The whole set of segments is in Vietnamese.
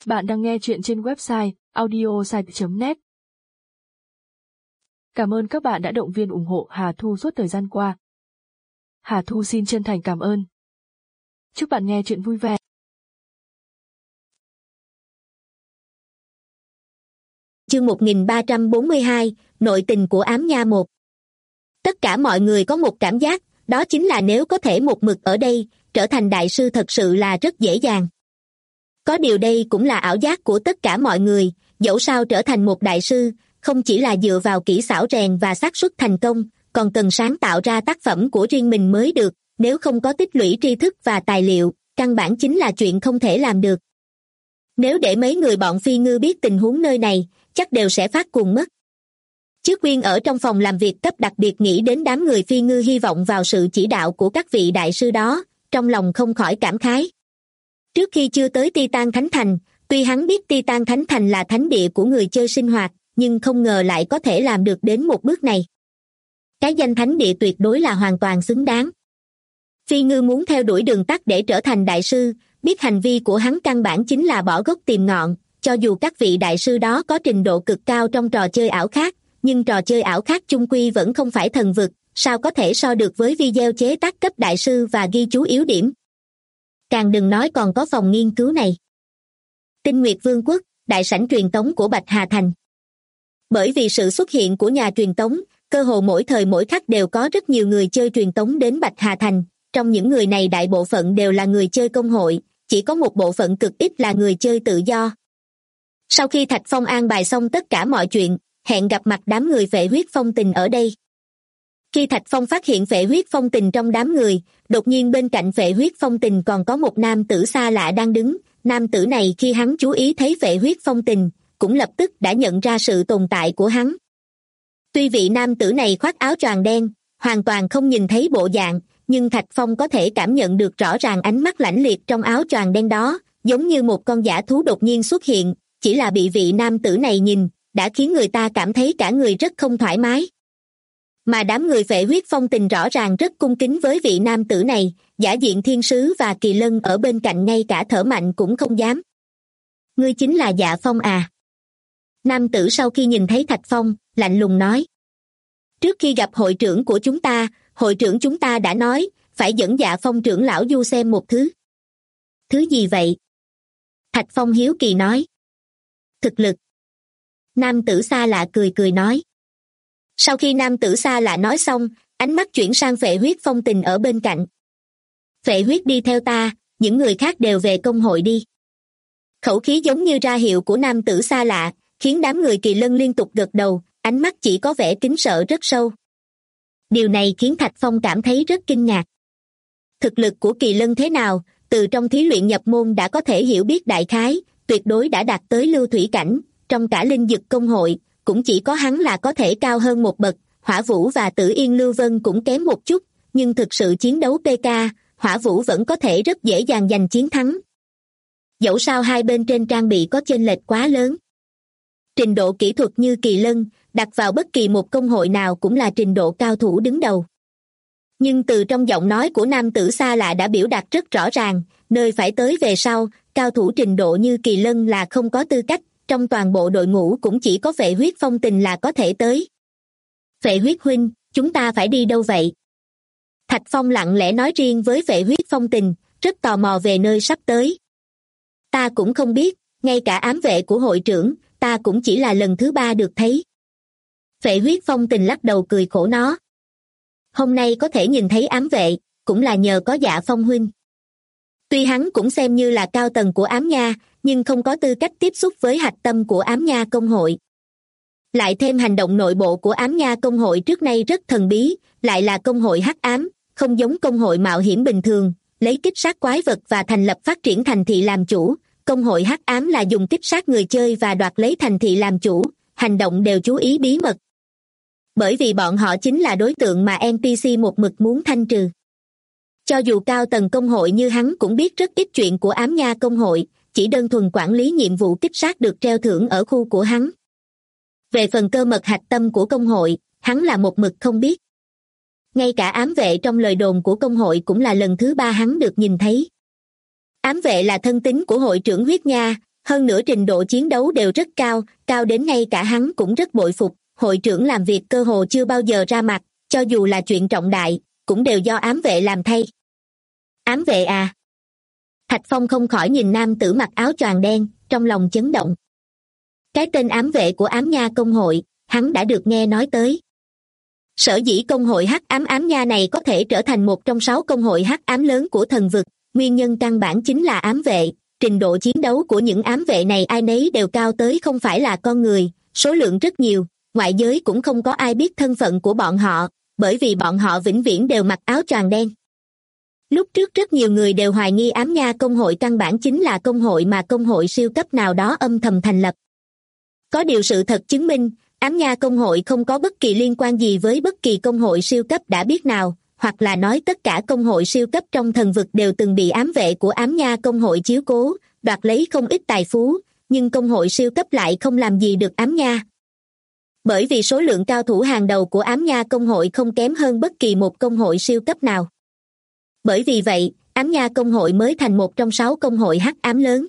Bạn đang nghe chuyện trên website audiosite.net. Cảm ơn các bạn đã động viên ủng hộ Hà Thu suốt thời gian qua. Hà Thu xin chân thành cảm ơn. Chúc bạn nghe chuyện vui vẻ. Chương 1342, Nội tình của Ám Nha 1. Tất cả mọi người có một cảm giác, đó chính là nếu có thể một mực ở đây, trở thành đại sư thật sự là rất dễ dàng. Có điều đây cũng là ảo giác của tất cả mọi người, dẫu sao trở thành một đại sư, không chỉ là dựa vào kỹ xảo rèn và xác suất thành công, còn cần sáng tạo ra tác phẩm của riêng mình mới được, nếu không có tích lũy tri thức và tài liệu, căn bản chính là chuyện không thể làm được. Nếu để mấy người bọn Phi Ngư biết tình huống nơi này, chắc đều sẽ phát cuồng mất. Trước Quyên ở trong phòng làm việc cấp đặc biệt nghĩ đến đám người Phi Ngư hy vọng vào sự chỉ đạo của các vị đại sư đó, trong lòng không khỏi cảm khái. Trước khi chưa tới Titan Thánh Thành, tuy hắn biết Titan Thánh Thành là thánh địa của người chơi sinh hoạt, nhưng không ngờ lại có thể làm được đến một bước này. Cái danh thánh địa tuyệt đối là hoàn toàn xứng đáng. Phi Ngư muốn theo đuổi đường tắt để trở thành đại sư, biết hành vi của hắn căn bản chính là bỏ gốc tìm ngọn, cho dù các vị đại sư đó có trình độ cực cao trong trò chơi ảo khác, nhưng trò chơi ảo khác chung quy vẫn không phải thần vực, sao có thể so được với video chế tác cấp đại sư và ghi chú yếu điểm. Càng đừng nói còn có phòng nghiên cứu này. Tinh Nguyệt Vương quốc, đại sảnh truyền tống của Bạch Hà Thành. Bởi vì sự xuất hiện của nhà truyền tống, cơ hồ mỗi thời mỗi khắc đều có rất nhiều người chơi truyền tống đến Bạch Hà Thành, trong những người này đại bộ phận đều là người chơi công hội, chỉ có một bộ phận cực ít là người chơi tự do. Sau khi Thạch Phong an bài xong tất cả mọi chuyện, hẹn gặp mặt đám người Phệ Huyết Phong Tình ở đây. Khi Thạch Phong phát hiện Phệ Huyết Phong Tình trong đám người, đột nhiên bên cạnh Phệ Huyết Phong Tình còn có một nam tử xa lạ đang đứng. Nam tử này khi hắn chú ý thấy Phệ Huyết Phong Tình, cũng lập tức đã nhận ra sự tồn tại của hắn. Tuy vị nam tử này khoác áo choàng đen, hoàn toàn không nhìn thấy bộ dạng, nhưng Thạch Phong có thể cảm nhận được rõ ràng ánh mắt lãnh liệt trong áo choàng đen đó, giống như một con dã thú đột nhiên xuất hiện, chỉ là bị vị nam tử này nhìn, đã khiến người ta cảm thấy cả người rất không thoải mái. Mà đám người Phệ Huyết Phong Tình rõ ràng rất cung kính với vị nam tử này, giả diện thiên sứ và kỳ lân ở bên cạnh ngay cả thở mạnh cũng không dám. Ngươi chính là Dạ Phong à? Nam tử sau khi nhìn thấy Thạch Phong, lạnh lùng nói. Trước khi gặp hội trưởng của hội trưởng chúng ta đã nói, phải dẫn Dạ Phong trưởng lão du xem một thứ. Thứ gì vậy? Thạch Phong hiếu kỳ nói. Thực lực. Nam tử xa lạ cười cười nói. Sau khi nam tử xa lạ nói xong, ánh mắt chuyển sang Phệ Huyết Phong Tình ở bên cạnh. Phệ Huyết đi theo ta, những người khác đều về công hội đi. Khẩu khí giống như ra hiệu của nam tử xa lạ, khiến đám người Kỳ Lân liên tục gật đầu, ánh mắt chỉ có vẻ kính sợ rất sâu. Điều này khiến Thạch Phong cảm thấy rất kinh ngạc. Thực lực của Kỳ Lân thế nào, từ trong thí luyện nhập môn đã có thể hiểu biết đại khái, tuyệt đối đã đạt tới lưu thủy cảnh, trong cả linh dực công hội, cũng chỉ có hắn là có thể cao hơn một bậc. Hỏa Vũ và Tử Yên Lưu Vân cũng kém một chút, nhưng thực sự chiến đấu PK, Hỏa Vũ vẫn có thể rất dễ dàng giành chiến thắng. Dẫu sao hai bên trên trang bị có chênh lệch quá lớn. Trình độ kỹ thuật như Kỳ Lân, đặt vào bất kỳ một công hội nào cũng là trình độ cao thủ đứng đầu. Nhưng từ trong giọng nói của nam tử xa lạ đã biểu đạt rất rõ ràng, nơi phải tới về sau, cao thủ trình độ như Kỳ Lân là không có tư cách, trong toàn bộ đội ngũ cũng chỉ có Phệ Huyết Phong Tình là có thể tới. Phệ Huyết huynh, chúng ta phải đi đâu vậy? Thạch Phong lặng lẽ nói riêng với Phệ Huyết Phong Tình, rất tò mò về nơi sắp tới. Ta cũng không biết, ngay cả ám vệ của hội trưởng, ta cũng chỉ là lần thứ 3 được thấy. Phệ Huyết Phong Tình lắc đầu cười khổ nó. Hôm nay có thể nhìn thấy ám vệ, cũng là nhờ có Dạ Phong huynh. Tuy hắn cũng xem như là cao tầng của Ám Nha, nhưng không có tư cách tiếp xúc với hạch tâm của Ám Nha công hội. Lại thêm hành động nội bộ của Ám Nha công hội trước nay rất thần bí, lại là công hội hắc ám, không giống công hội mạo hiểm bình thường, lấy kích sát quái vật và thành lập phát triển thành thị làm chủ. Công hội hắc ám là dùng kích sát người chơi và đoạt lấy thành thị làm chủ, hành động đều chú ý bí mật. Bởi vì bọn họ chính là đối tượng mà NPC một mực muốn thanh trừ. Cho dù cao tầng công hội như hắn cũng biết rất ít chuyện của Ám Nha công hội, chỉ đơn thuần quản lý nhiệm vụ kích sát được treo thưởng ở khu của hắn. Về phần cơ mật hạch tâm của công hội, hắn là một mực không biết. Ngay cả ám vệ trong lời đồn của công hội cũng là lần thứ 3 hắn được nhìn thấy. Ám vệ là thân tín của hội trưởng Huyết Nha, Hơn nữa trình độ chiến đấu đều rất cao, cao đến ngay cả hắn cũng rất bội phục. Hội trưởng làm việc cơ hồ chưa bao giờ ra mặt, cho dù là chuyện trọng đại, cũng đều do ám vệ làm thay. Ám vệ à? Thạch Phong không khỏi nhìn nam tử mặc áo choàng đen, trong lòng chấn động. Cái tên ám vệ của ám nha công hội, hắn đã được nghe nói tới. Sở dĩ công hội hắc ám nha này có thể trở thành một trong 6 công hội hắc ám lớn của thần vực, nguyên nhân căn bản chính là ám vệ. Trình độ chiến đấu của những ám vệ này ai nấy đều cao tới không phải là con người, số lượng rất nhiều, ngoại giới cũng không có ai biết thân phận của bọn họ, bởi vì bọn họ vĩnh viễn đều mặc áo choàng đen. Lúc trước rất nhiều người đều hoài nghi ám nha công hội căn bản chính là công hội mà công hội siêu cấp nào đó âm thầm thành lập. Có điều sự thật chứng minh, ám nha công hội không có bất kỳ liên quan gì với bất kỳ công hội siêu cấp đã biết nào, hoặc là nói tất cả công hội siêu cấp trong thần vực đều từng bị ám vệ của ám nha công hội chiếu cố, đoạt lấy không ít tài phú, nhưng công hội siêu cấp lại không làm gì được ám nha. Bởi vì số lượng cao thủ hàng đầu của ám nha công hội không kém hơn bất kỳ một công hội siêu cấp nào. Bởi vì vậy, ám nha công hội mới thành một trong 6 công hội hắc ám lớn.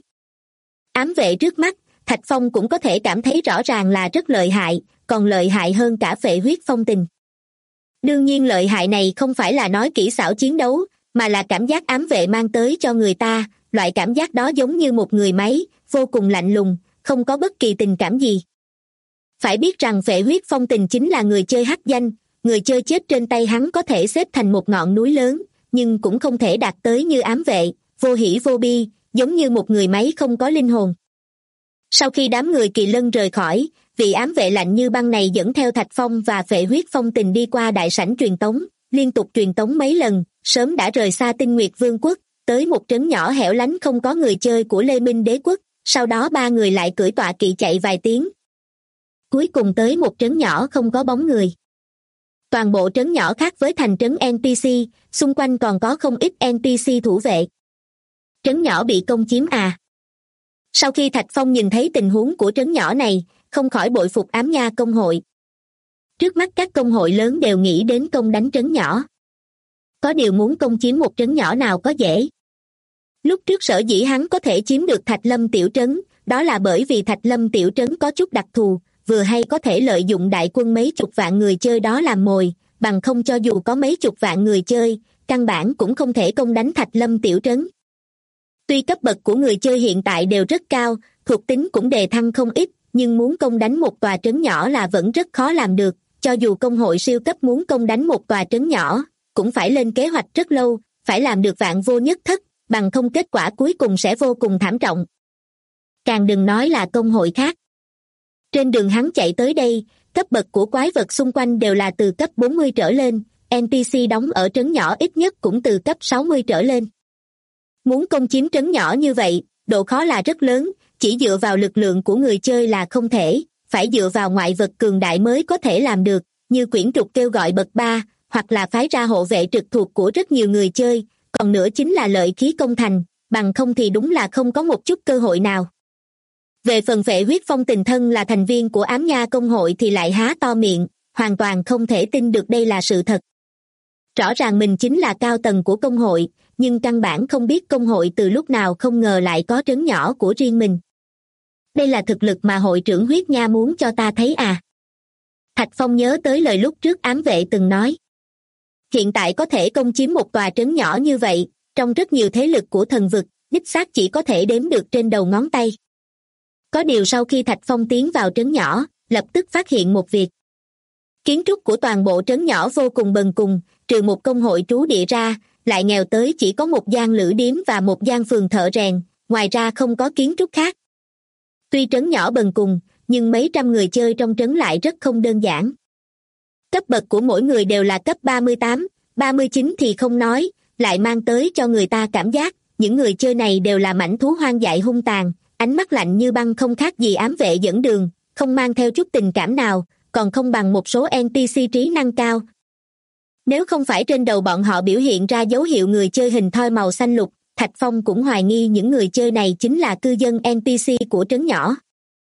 Ám vệ trước mắt, Thạch Phong cũng có thể cảm thấy rõ ràng là rất lợi hại, còn lợi hại hơn cả Phệ Huyết Phong Tình. Đương nhiên lợi hại này không phải là nói kỹ xảo chiến đấu, mà là cảm giác ám vệ mang tới cho người ta, loại cảm giác đó giống như một người máy, vô cùng lạnh lùng, không có bất kỳ tình cảm gì. Phải biết rằng Phệ Huyết Phong Tình chính là người chơi hắc danh, người chơi chết trên tay hắn có thể xếp thành một ngọn núi lớn, nhưng cũng không thể đạt tới như ám vệ, vô hỉ vô bi, giống như một người máy không có linh hồn. Sau khi đám người Kỳ Lân rời khỏi, vị ám vệ lạnh như băng này dẫn theo Thạch Phong và Phệ Huyết Phong Tình đi qua đại sảnh truyền tống, liên tục truyền tống mấy lần, sớm đã rời xa Tinh Nguyệt Vương quốc, tới một trấn nhỏ hẻo lánh không có người chơi của Lê Minh Đế quốc, sau đó 3 người lại cưỡi tọa kỵ chạy vài tiếng. Cuối cùng tới một trấn nhỏ không có bóng người. Toàn bộ trấn nhỏ khác với thành trấn NPC, xung quanh còn có không ít NPC thủ vệ. Trấn nhỏ bị công chiếm à? Sau khi Thạch Phong nhìn thấy tình huống của trấn nhỏ này, không khỏi bội phục ám nha công hội. Trước mắt các công hội lớn đều nghĩ đến công đánh trấn nhỏ. Có điều muốn công chiếm một trấn nhỏ nào có dễ. Lúc trước sở dĩ hắn có thể chiếm được Thạch Lâm tiểu trấn, đó là bởi vì Thạch Lâm tiểu trấn có chút đặc thù, vừa hay có thể lợi dụng đại quân mấy chục vạn người chơi đó làm mồi, bằng không cho dù có mấy chục vạn người chơi, căn bản cũng không thể công đánh Thạch Lâm tiểu trấn. Tuy cấp bậc của người chơi hiện tại đều rất cao, thuộc tính cũng đề thăng không ít, nhưng muốn công đánh một tòa trấn nhỏ là vẫn rất khó làm được, cho dù công hội siêu cấp muốn công đánh một tòa trấn nhỏ, cũng phải lên kế hoạch rất lâu, phải làm được vạn vô nhất thất, bằng không kết quả cuối cùng sẽ vô cùng thảm trọng. Càng đừng nói là công hội khác. Trên đường hắn chạy tới đây, cấp bậc của quái vật xung quanh đều là từ cấp 40 trở lên, NPC đóng ở trấn nhỏ ít nhất cũng từ cấp 60 trở lên. Muốn công chiếm trấn nhỏ như vậy, độ khó là rất lớn, chỉ dựa vào lực lượng của người chơi là không thể, phải dựa vào ngoại vật cường đại mới có thể làm được, như quyển trục kêu gọi bậc 3, hoặc là phái ra hộ vệ trực thuộc của rất nhiều người chơi, còn nữa chính là lợi khí công thành, bằng không thì đúng là không có một chút cơ hội nào. Về phần Phệ Huyết Phong Tình thân là thành viên của ám nha công hội thì lại há to miệng, hoàn toàn không thể tin được đây là sự thật. Rõ ràng mình chính là cao tầng của công hội, nhưng căn bản không biết công hội từ lúc nào không ngờ lại có trấn nhỏ của riêng mình. Đây là thực lực mà hội trưởng Huyết Nha muốn cho ta thấy à? Thạch Phong nhớ tới lời lúc trước ám vệ từng nói. Hiện tại có thể công chiếm một tòa trấn nhỏ như vậy, trong rất nhiều thế lực của thần vực, đích xác chỉ có thể đếm được trên đầu ngón tay. Có điều sau khi Thạch Phong tiến vào trấn nhỏ, lập tức phát hiện một việc. Kiến trúc của toàn bộ trấn nhỏ vô cùng bần cùng, trừ một công hội trú địa ra, lại nghèo tới chỉ có một gian lữ điếm và một gian phường thợ rèn, ngoài ra không có kiến trúc khác. Tuy trấn nhỏ bần cùng, nhưng mấy trăm người chơi trong trấn lại rất không đơn giản. Cấp bậc của mỗi người đều là cấp 38, 39 thì không nói, lại mang tới cho người ta cảm giác, những người chơi này đều là mãnh thú hoang dại hung tàn, ánh mắt lạnh như băng không khác gì ám vệ dẫn đường, không mang theo chút tình cảm nào, còn không bằng một số NPC trí năng cao. Nếu không phải trên đầu bọn họ biểu hiện ra dấu hiệu người chơi hình thoi màu xanh lục, Thạch Phong cũng hoài nghi những người chơi này chính là cư dân NPC của trấn nhỏ.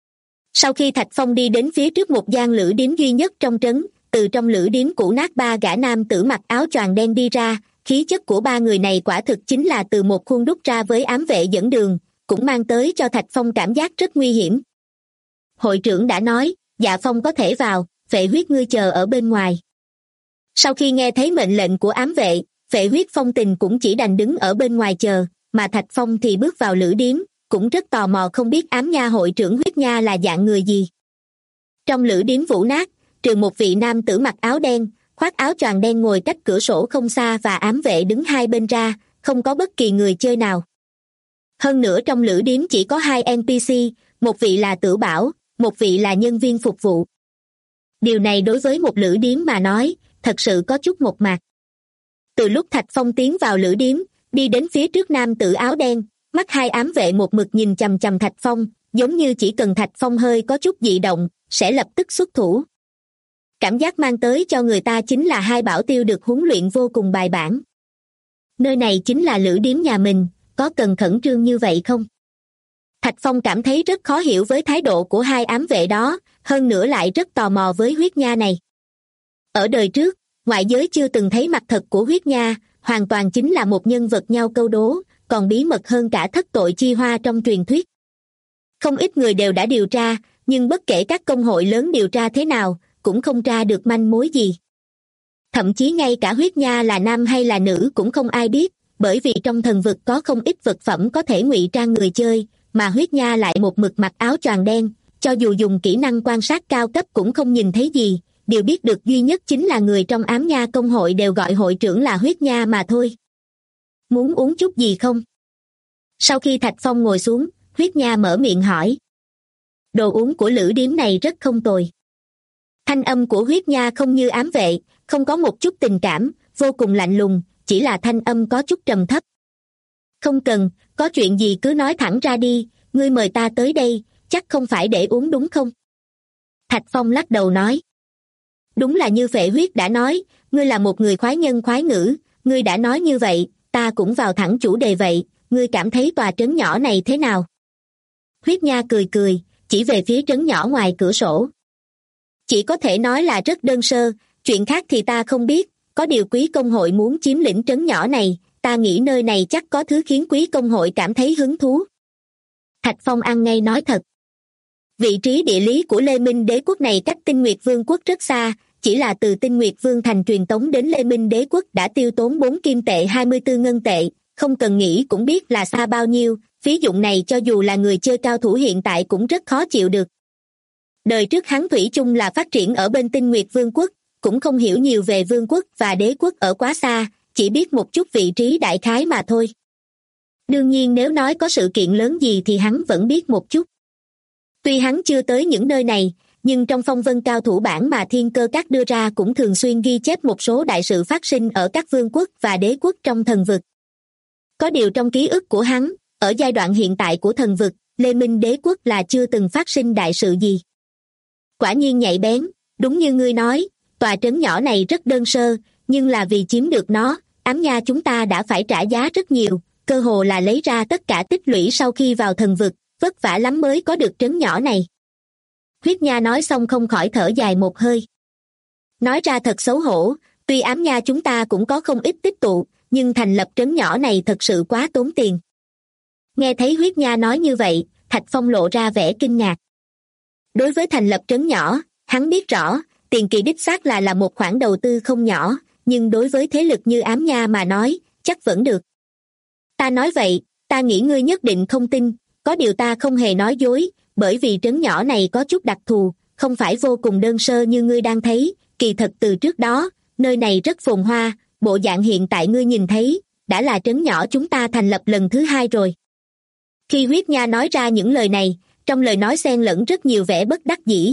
Sau khi Thạch Phong đi đến phía trước một gian lữ điếm duy nhất trong trấn, từ trong lữ điếm cũ nát 3 gã nam tử mặc áo choàng đen đi ra, khí chất của 3 người này quả thực chính là từ một khuôn đúc ra với ám vệ dẫn đường, cũng mang tới cho Thạch Phong cảm giác rất nguy hiểm. Hội trưởng đã nói, Dạ Phong có thể vào, Phệ Huyết ngươi chờ ở bên ngoài. Sau khi nghe thấy mệnh lệnh của ám vệ, Phệ Huyết Phong Tình cũng chỉ đành đứng ở bên ngoài chờ, mà Thạch Phong thì bước vào lữ điếm, cũng rất tò mò không biết ám nha hội trưởng Huyết Nha là dạng người gì. Trong lữ điếm Vũ Nát, trừ một vị nam tử mặc áo đen, khoác áo choàng đen ngồi cách cửa sổ không xa và ám vệ đứng hai bên ra, không có bất kỳ người chơi nào. Hơn nữa trong lữ điếm chỉ có 2 NPC, một vị là Tử Bảo, một vị là nhân viên phục vụ. Điều này đối với một lữ điếm mà nói, thật sự có chút mộc mạc. Từ lúc Thạch Phong tiến vào lữ điếm, đi đến phía trước nam tử áo đen, mắt 2 ám vệ một mực nhìn chằm chằm Thạch Phong, giống như chỉ cần Thạch Phong hơi có chút dị động, sẽ lập tức xuất thủ. Cảm giác mang tới cho người ta chính là 2 bảo tiêu được huấn luyện vô cùng bài bản. Nơi này chính là lữ điếm nhà mình, có cần khẩn trương như vậy không? Thạch Phong cảm thấy rất khó hiểu với thái độ của 2 ám vệ đó, hơn nữa lại rất tò mò với Huyết Nha này. Ở đời trước, ngoại giới chưa từng thấy mặt thật của Huyết Nha, hoàn toàn chính là một nhân vật nhau câu đố, còn bí mật hơn cả thất tội chi hoa trong truyền thuyết. Không ít người đều đã điều tra, nhưng bất kể các công hội lớn điều tra thế nào, cũng không tra được manh mối gì. Thậm chí ngay cả Huyết Nha là nam hay là nữ cũng không ai biết, bởi vì trong thần vực có không ít vật phẩm có thể ngụy trang người chơi, mà Huyết Nha lại một mực mặc áo choàng đen, cho dù dùng kỹ năng quan sát cao cấp cũng không nhìn thấy gì, điều biết được duy nhất chính là người trong ám nha công hội đều gọi hội trưởng là Huyết Nha mà thôi. Muốn uống chút gì không? Sau khi Thạch Phong ngồi xuống, Huyết Nha mở miệng hỏi. Đồ uống của lữ điếm này rất không tồi. Thanh âm của Huyết Nha không như ám vệ, không có một chút tình cảm, vô cùng lạnh lùng, chỉ là thanh âm có chút trầm thấp. Không cần, có chuyện gì cứ nói thẳng ra đi, ngươi mời ta tới đây, chắc không phải để uống đúng không? Thạch Phong lắc đầu nói. Đúng là như Phệ Huyết đã nói, ngươi là một người khoái nhân khoái ngữ, ngươi đã nói như vậy, ta cũng vào thẳng chủ đề vậy, ngươi cảm thấy tòa trấn nhỏ này thế nào? Huyết Nha cười cười, chỉ về phía trấn nhỏ ngoài cửa sổ. Chỉ có thể nói là rất đơn sơ, chuyện khác thì ta không biết, có điều quý công hội muốn chiếm lĩnh trấn nhỏ này, ta nghĩ nơi này chắc có thứ khiến quý công hội cảm thấy hứng thú. Thạch Phong ăn ngay nói thật. Vị trí địa lý của Lê Minh Đế quốc này cách Tinh Nguyệt Vương quốc rất xa, chỉ là từ Tinh Nguyệt Vương thành truyền tống đến Lê Minh Đế quốc đã tiêu tốn 4 kim tệ 24 ngân tệ, không cần nghĩ cũng biết là xa bao nhiêu, phí dụng này cho dù là người chơi cao thủ hiện tại cũng rất khó chịu được. Đời trước hắn thủy chung là phát triển ở bên Tinh Nguyệt Vương quốc, cũng không hiểu nhiều về vương quốc và đế quốc ở quá xa, chỉ biết một chút vị trí đại khái mà thôi. Đương nhiên nếu nói có sự kiện lớn gì thì hắn vẫn biết một chút. Tuy hắn chưa tới những nơi này, nhưng trong phong vân cao thủ bản mà Thiên Cơ Các đưa ra cũng thường xuyên ghi chép một số đại sự phát sinh ở các vương quốc và đế quốc trong thần vực. Có điều trong ký ức của hắn, ở giai đoạn hiện tại của thần vực, Lê Minh Đế quốc là chưa từng phát sinh đại sự gì. Quả nhiên nhạy bén, đúng như ngươi nói, tòa trấn nhỏ này rất đơn sơ, nhưng là vì chiếm được nó, ám nha chúng ta đã phải trả giá rất nhiều, cơ hồ là lấy ra tất cả tích lũy sau khi vào thần vực, vất vả lắm mới có được trấn nhỏ này. Huyết Nha nói xong không khỏi thở dài một hơi. Nói ra thật xấu hổ, tuy ám nha chúng ta cũng có không ít tích tụ, nhưng thành lập trấn nhỏ này thật sự quá tốn tiền. Nghe thấy Huyết Nha nói như vậy, Thạch Phong lộ ra vẻ kinh ngạc. Đối với thành lập trấn nhỏ, hắn biết rõ, tiền kỳ đích xác là một khoản đầu tư không nhỏ, nhưng đối với thế lực như ám nha mà nói, chắc vẫn được. Ta nói vậy, ta nghĩ ngươi nhất định không tin, có điều ta không hề nói dối, bởi vì trấn nhỏ này có chút đặc thù, không phải vô cùng đơn sơ như ngươi đang thấy, kỳ thật từ trước đó, nơi này rất phồn hoa, bộ dạng hiện tại ngươi nhìn thấy, đã là trấn nhỏ chúng ta thành lập lần thứ 2 rồi. Khi Huyết Nha nói ra những lời này, trong lời nói xen lẫn rất nhiều vẻ bất đắc dĩ.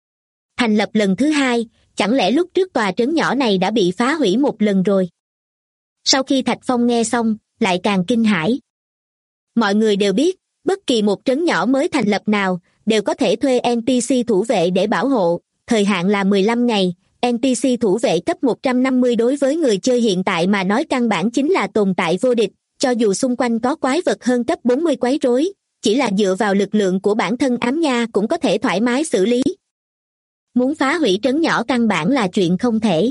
Thành lập lần thứ 2, chẳng lẽ lúc trước tòa trấn nhỏ này đã bị phá hủy một lần rồi? Sau khi Thạch Phong nghe xong, lại càng kinh hãi. Mọi người đều biết, bất kỳ một trấn nhỏ mới thành lập nào, đều có thể thuê NPC thủ vệ để bảo hộ, thời hạn là 15 ngày, NPC thủ vệ cấp 150 đối với người chơi hiện tại mà nói căn bản chính là tồn tại vô địch, cho dù xung quanh có quái vật hơn cấp 40 quấy rối, chỉ là dựa vào lực lượng của bản thân ám nha cũng có thể thoải mái xử lý. Muốn phá hủy trấn nhỏ căn bản là chuyện không thể.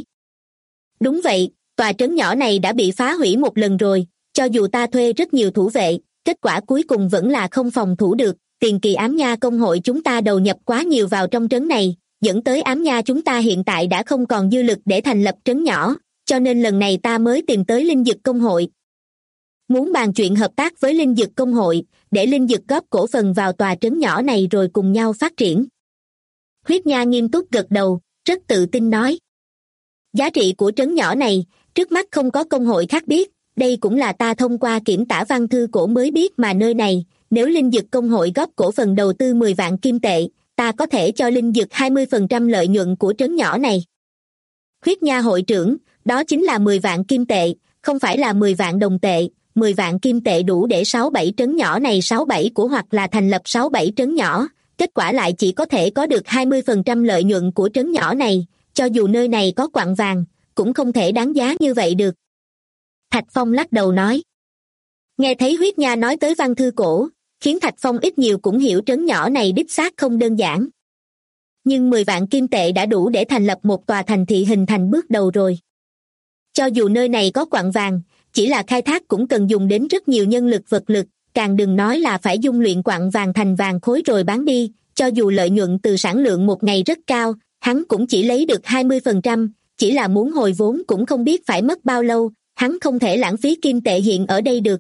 Đúng vậy, tòa trấn nhỏ này đã bị phá hủy một lần rồi, cho dù ta thuê rất nhiều thủ vệ, kết quả cuối cùng vẫn là không phòng thủ được. Tiền kỳ ám nha công hội chúng ta đầu nhập quá nhiều vào trong trấn này, dẫn tới ám nha chúng ta hiện tại đã không còn dư lực để thành lập trấn nhỏ, cho nên lần này ta mới tìm tới Linh Dực công hội. Muốn bàn chuyện hợp tác với Linh Dực công hội, để Linh Dực góp cổ phần vào tòa trấn nhỏ này rồi cùng nhau phát triển. Huyết Nha nghiêm túc gật đầu, rất tự tin nói. Giá trị của trấn nhỏ này, trước mắt không có công hội khác biết, đây cũng là ta thông qua kiểm tả văn thư cổ mới biết mà nơi này, nếu Linh Dực công hội góp cổ phần đầu tư 10 vạn kim tệ, ta có thể cho Linh Dực 20% lợi nhuận của trấn nhỏ này. Huyết Nha hội trưởng, đó chính là 10 vạn kim tệ, không phải là 10 vạn đồng tệ, 10 vạn kim tệ đủ để 6-7 trấn nhỏ này 6-7 của hoặc là thành lập 6-7 trấn nhỏ, kết quả lại chỉ có thể có được 20% lợi nhuận của trấn nhỏ này, cho dù nơi này có quặng vàng, cũng không thể đáng giá như vậy được. Thạch Phong lắc đầu nói. Nghe thấy Huyết Nha nói tới văn thư cổ, khiến Thạch Phong ít nhiều cũng hiểu trấn nhỏ này đích xác không đơn giản. Nhưng 10 vạn kim tệ đã đủ để thành lập một tòa thành thị hình thành bước đầu rồi. Cho dù nơi này có quặng vàng, chỉ là khai thác cũng cần dùng đến rất nhiều nhân lực vật lực, càng đừng nói là phải dung luyện quặng vàng thành vàng khối rồi bán đi, cho dù lợi nhuận từ sản lượng một ngày rất cao, hắn cũng chỉ lấy được 20%, chỉ là muốn hồi vốn cũng không biết phải mất bao lâu, hắn không thể lãng phí kim tệ hiện ở đây được.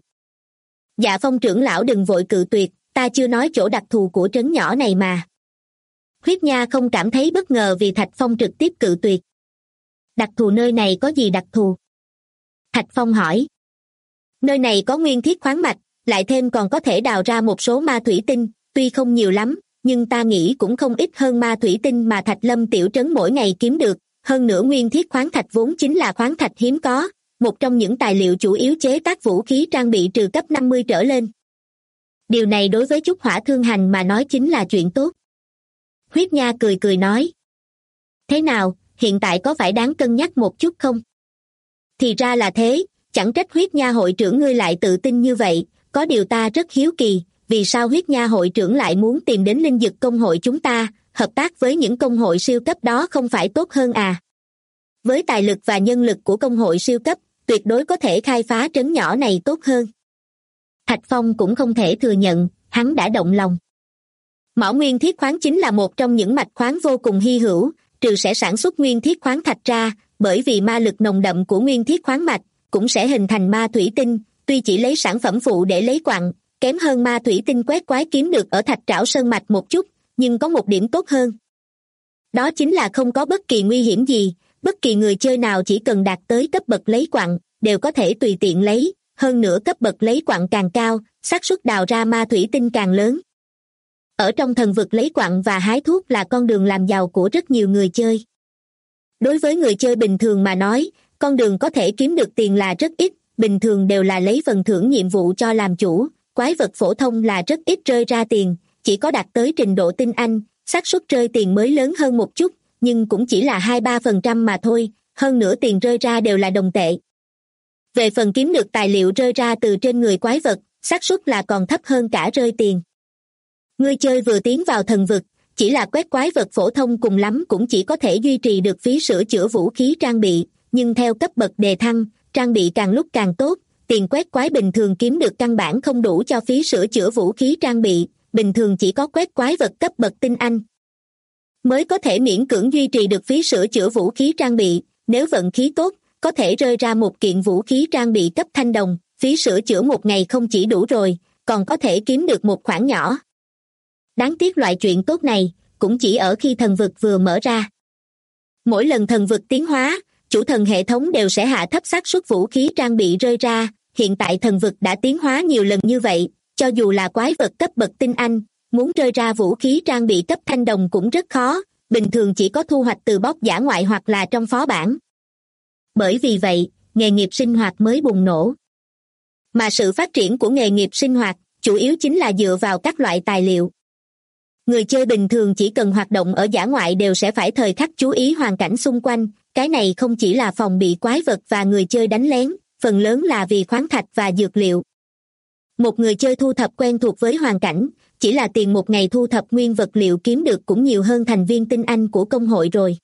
Dạ Phong trưởng lão đừng vội cự tuyệt, ta chưa nói chỗ đặc thù của trấn nhỏ này mà. Huyết Nha không cảm thấy bất ngờ vì Thạch Phong trực tiếp cự tuyệt. Đặc thù nơi này có gì đặc thù? Thạch Phong hỏi. Nơi này có nguyên thiết khoáng mạch, lại thêm còn có thể đào ra một số ma thủy tinh, tuy không nhiều lắm, nhưng ta nghĩ cũng không ít hơn ma thủy tinh mà Thạch Lâm tiểu trấn mỗi ngày kiếm được. Hơn nữa nguyên thiết khoáng thạch vốn chính là khoáng thạch hiếm có, một trong những tài liệu chủ yếu chế tác vũ khí trang bị trừ cấp 50 trở lên. Điều này đối với Trúc Hỏa Thương Hành mà nói chính là chuyện tốt. Huyết Nha cười cười nói. Thế nào, hiện tại có phải đáng cân nhắc một chút không? Thì ra là thế, chẳng trách Huyết Nha hội trưởng ngươi lại tự tin như vậy, có điều ta rất hiếu kỳ, vì sao Huyết Nha hội trưởng lại muốn tìm đến Linh Dực công hội chúng ta, hợp tác với những công hội siêu cấp đó không phải tốt hơn à? Với tài lực và nhân lực của công hội siêu cấp, tuyệt đối có thể khai phá trấn nhỏ này tốt hơn. Thạch Phong cũng không thể thừa nhận, hắn đã động lòng. Mỏ nguyên thiết khoáng chính là một trong những mạch khoáng vô cùng hy hữu, trừ sẽ sản xuất nguyên thiết khoáng thạch ra, bởi vì ma lực nồng đậm của nguyên thiết khoáng mạch, cũng sẽ hình thành ma thủy tinh, tuy chỉ lấy sản phẩm phụ để lấy quặng, kém hơn ma thủy tinh quét quái kiếm được ở Thạch Trảo Sơn Mạch một chút, nhưng có một điểm tốt hơn. Đó chính là không có bất kỳ nguy hiểm gì, bất kỳ người chơi nào chỉ cần đạt tới cấp bậc lấy quặng, đều có thể tùy tiện lấy, hơn nữa cấp bậc lấy quặng càng cao, xác suất đào ra ma thủy tinh càng lớn. Ở trong thần vực lấy quặng và hái thuốc là con đường làm giàu của rất nhiều người chơi. Đối với người chơi bình thường mà nói, con đường có thể kiếm được tiền là rất ít, bình thường đều là lấy phần thưởng nhiệm vụ cho làm chủ, quái vật phổ thông là rất ít rơi ra tiền, chỉ có đạt tới trình độ tinh anh, xác suất rơi tiền mới lớn hơn một chút, nhưng cũng chỉ là 2-3% mà thôi, hơn nữa tiền rơi ra đều là đồng tệ. Về phần kiếm được tài liệu rơi ra từ trên người quái vật, xác suất là còn thấp hơn cả rơi tiền. Người chơi vừa tiến vào thần vực, chỉ là quét quái vật phổ thông cùng lắm cũng chỉ có thể duy trì được phí sửa chữa vũ khí trang bị, nhưng theo cấp bậc đề thăng, trang bị càng lúc càng tốt, tiền quét quái bình thường kiếm được căn bản không đủ cho phí sửa chữa vũ khí trang bị, bình thường chỉ có quét quái vật cấp bậc tinh anh mới có thể miễn cưỡng duy trì được phí sửa chữa vũ khí trang bị, nếu vận khí tốt, có thể rơi ra một kiện vũ khí trang bị cấp thanh đồng, phí sửa chữa một ngày không chỉ đủ rồi, còn có thể kiếm được một khoản nhỏ. Đáng tiếc loại chuyện tốt này, cũng chỉ ở khi thần vực vừa mở ra. Mỗi lần thần vực tiến hóa, chủ thần hệ thống đều sẽ hạ thấp xác suất vũ khí trang bị rơi ra, hiện tại thần vực đã tiến hóa nhiều lần như vậy, cho dù là quái vật cấp bậc tinh anh, muốn rơi ra vũ khí trang bị cấp thanh đồng cũng rất khó, bình thường chỉ có thu hoạch từ bóc dã ngoại hoặc là trong phó bản. Bởi vì vậy, nghề nghiệp sinh hoạt mới bùng nổ. Mà sự phát triển của nghề nghiệp sinh hoạt, chủ yếu chính là dựa vào các loại tài liệu. Người chơi bình thường chỉ cần hoạt động ở dã ngoại đều sẽ phải thời khắc chú ý hoàn cảnh xung quanh, cái này không chỉ là phòng bị quái vật và người chơi đánh lén, phần lớn là vì khoáng thạch và dược liệu. Một người chơi thu thập quen thuộc với hoàn cảnh, chỉ là tiền một ngày thu thập nguyên vật liệu kiếm được cũng nhiều hơn thành viên tinh anh của công hội rồi.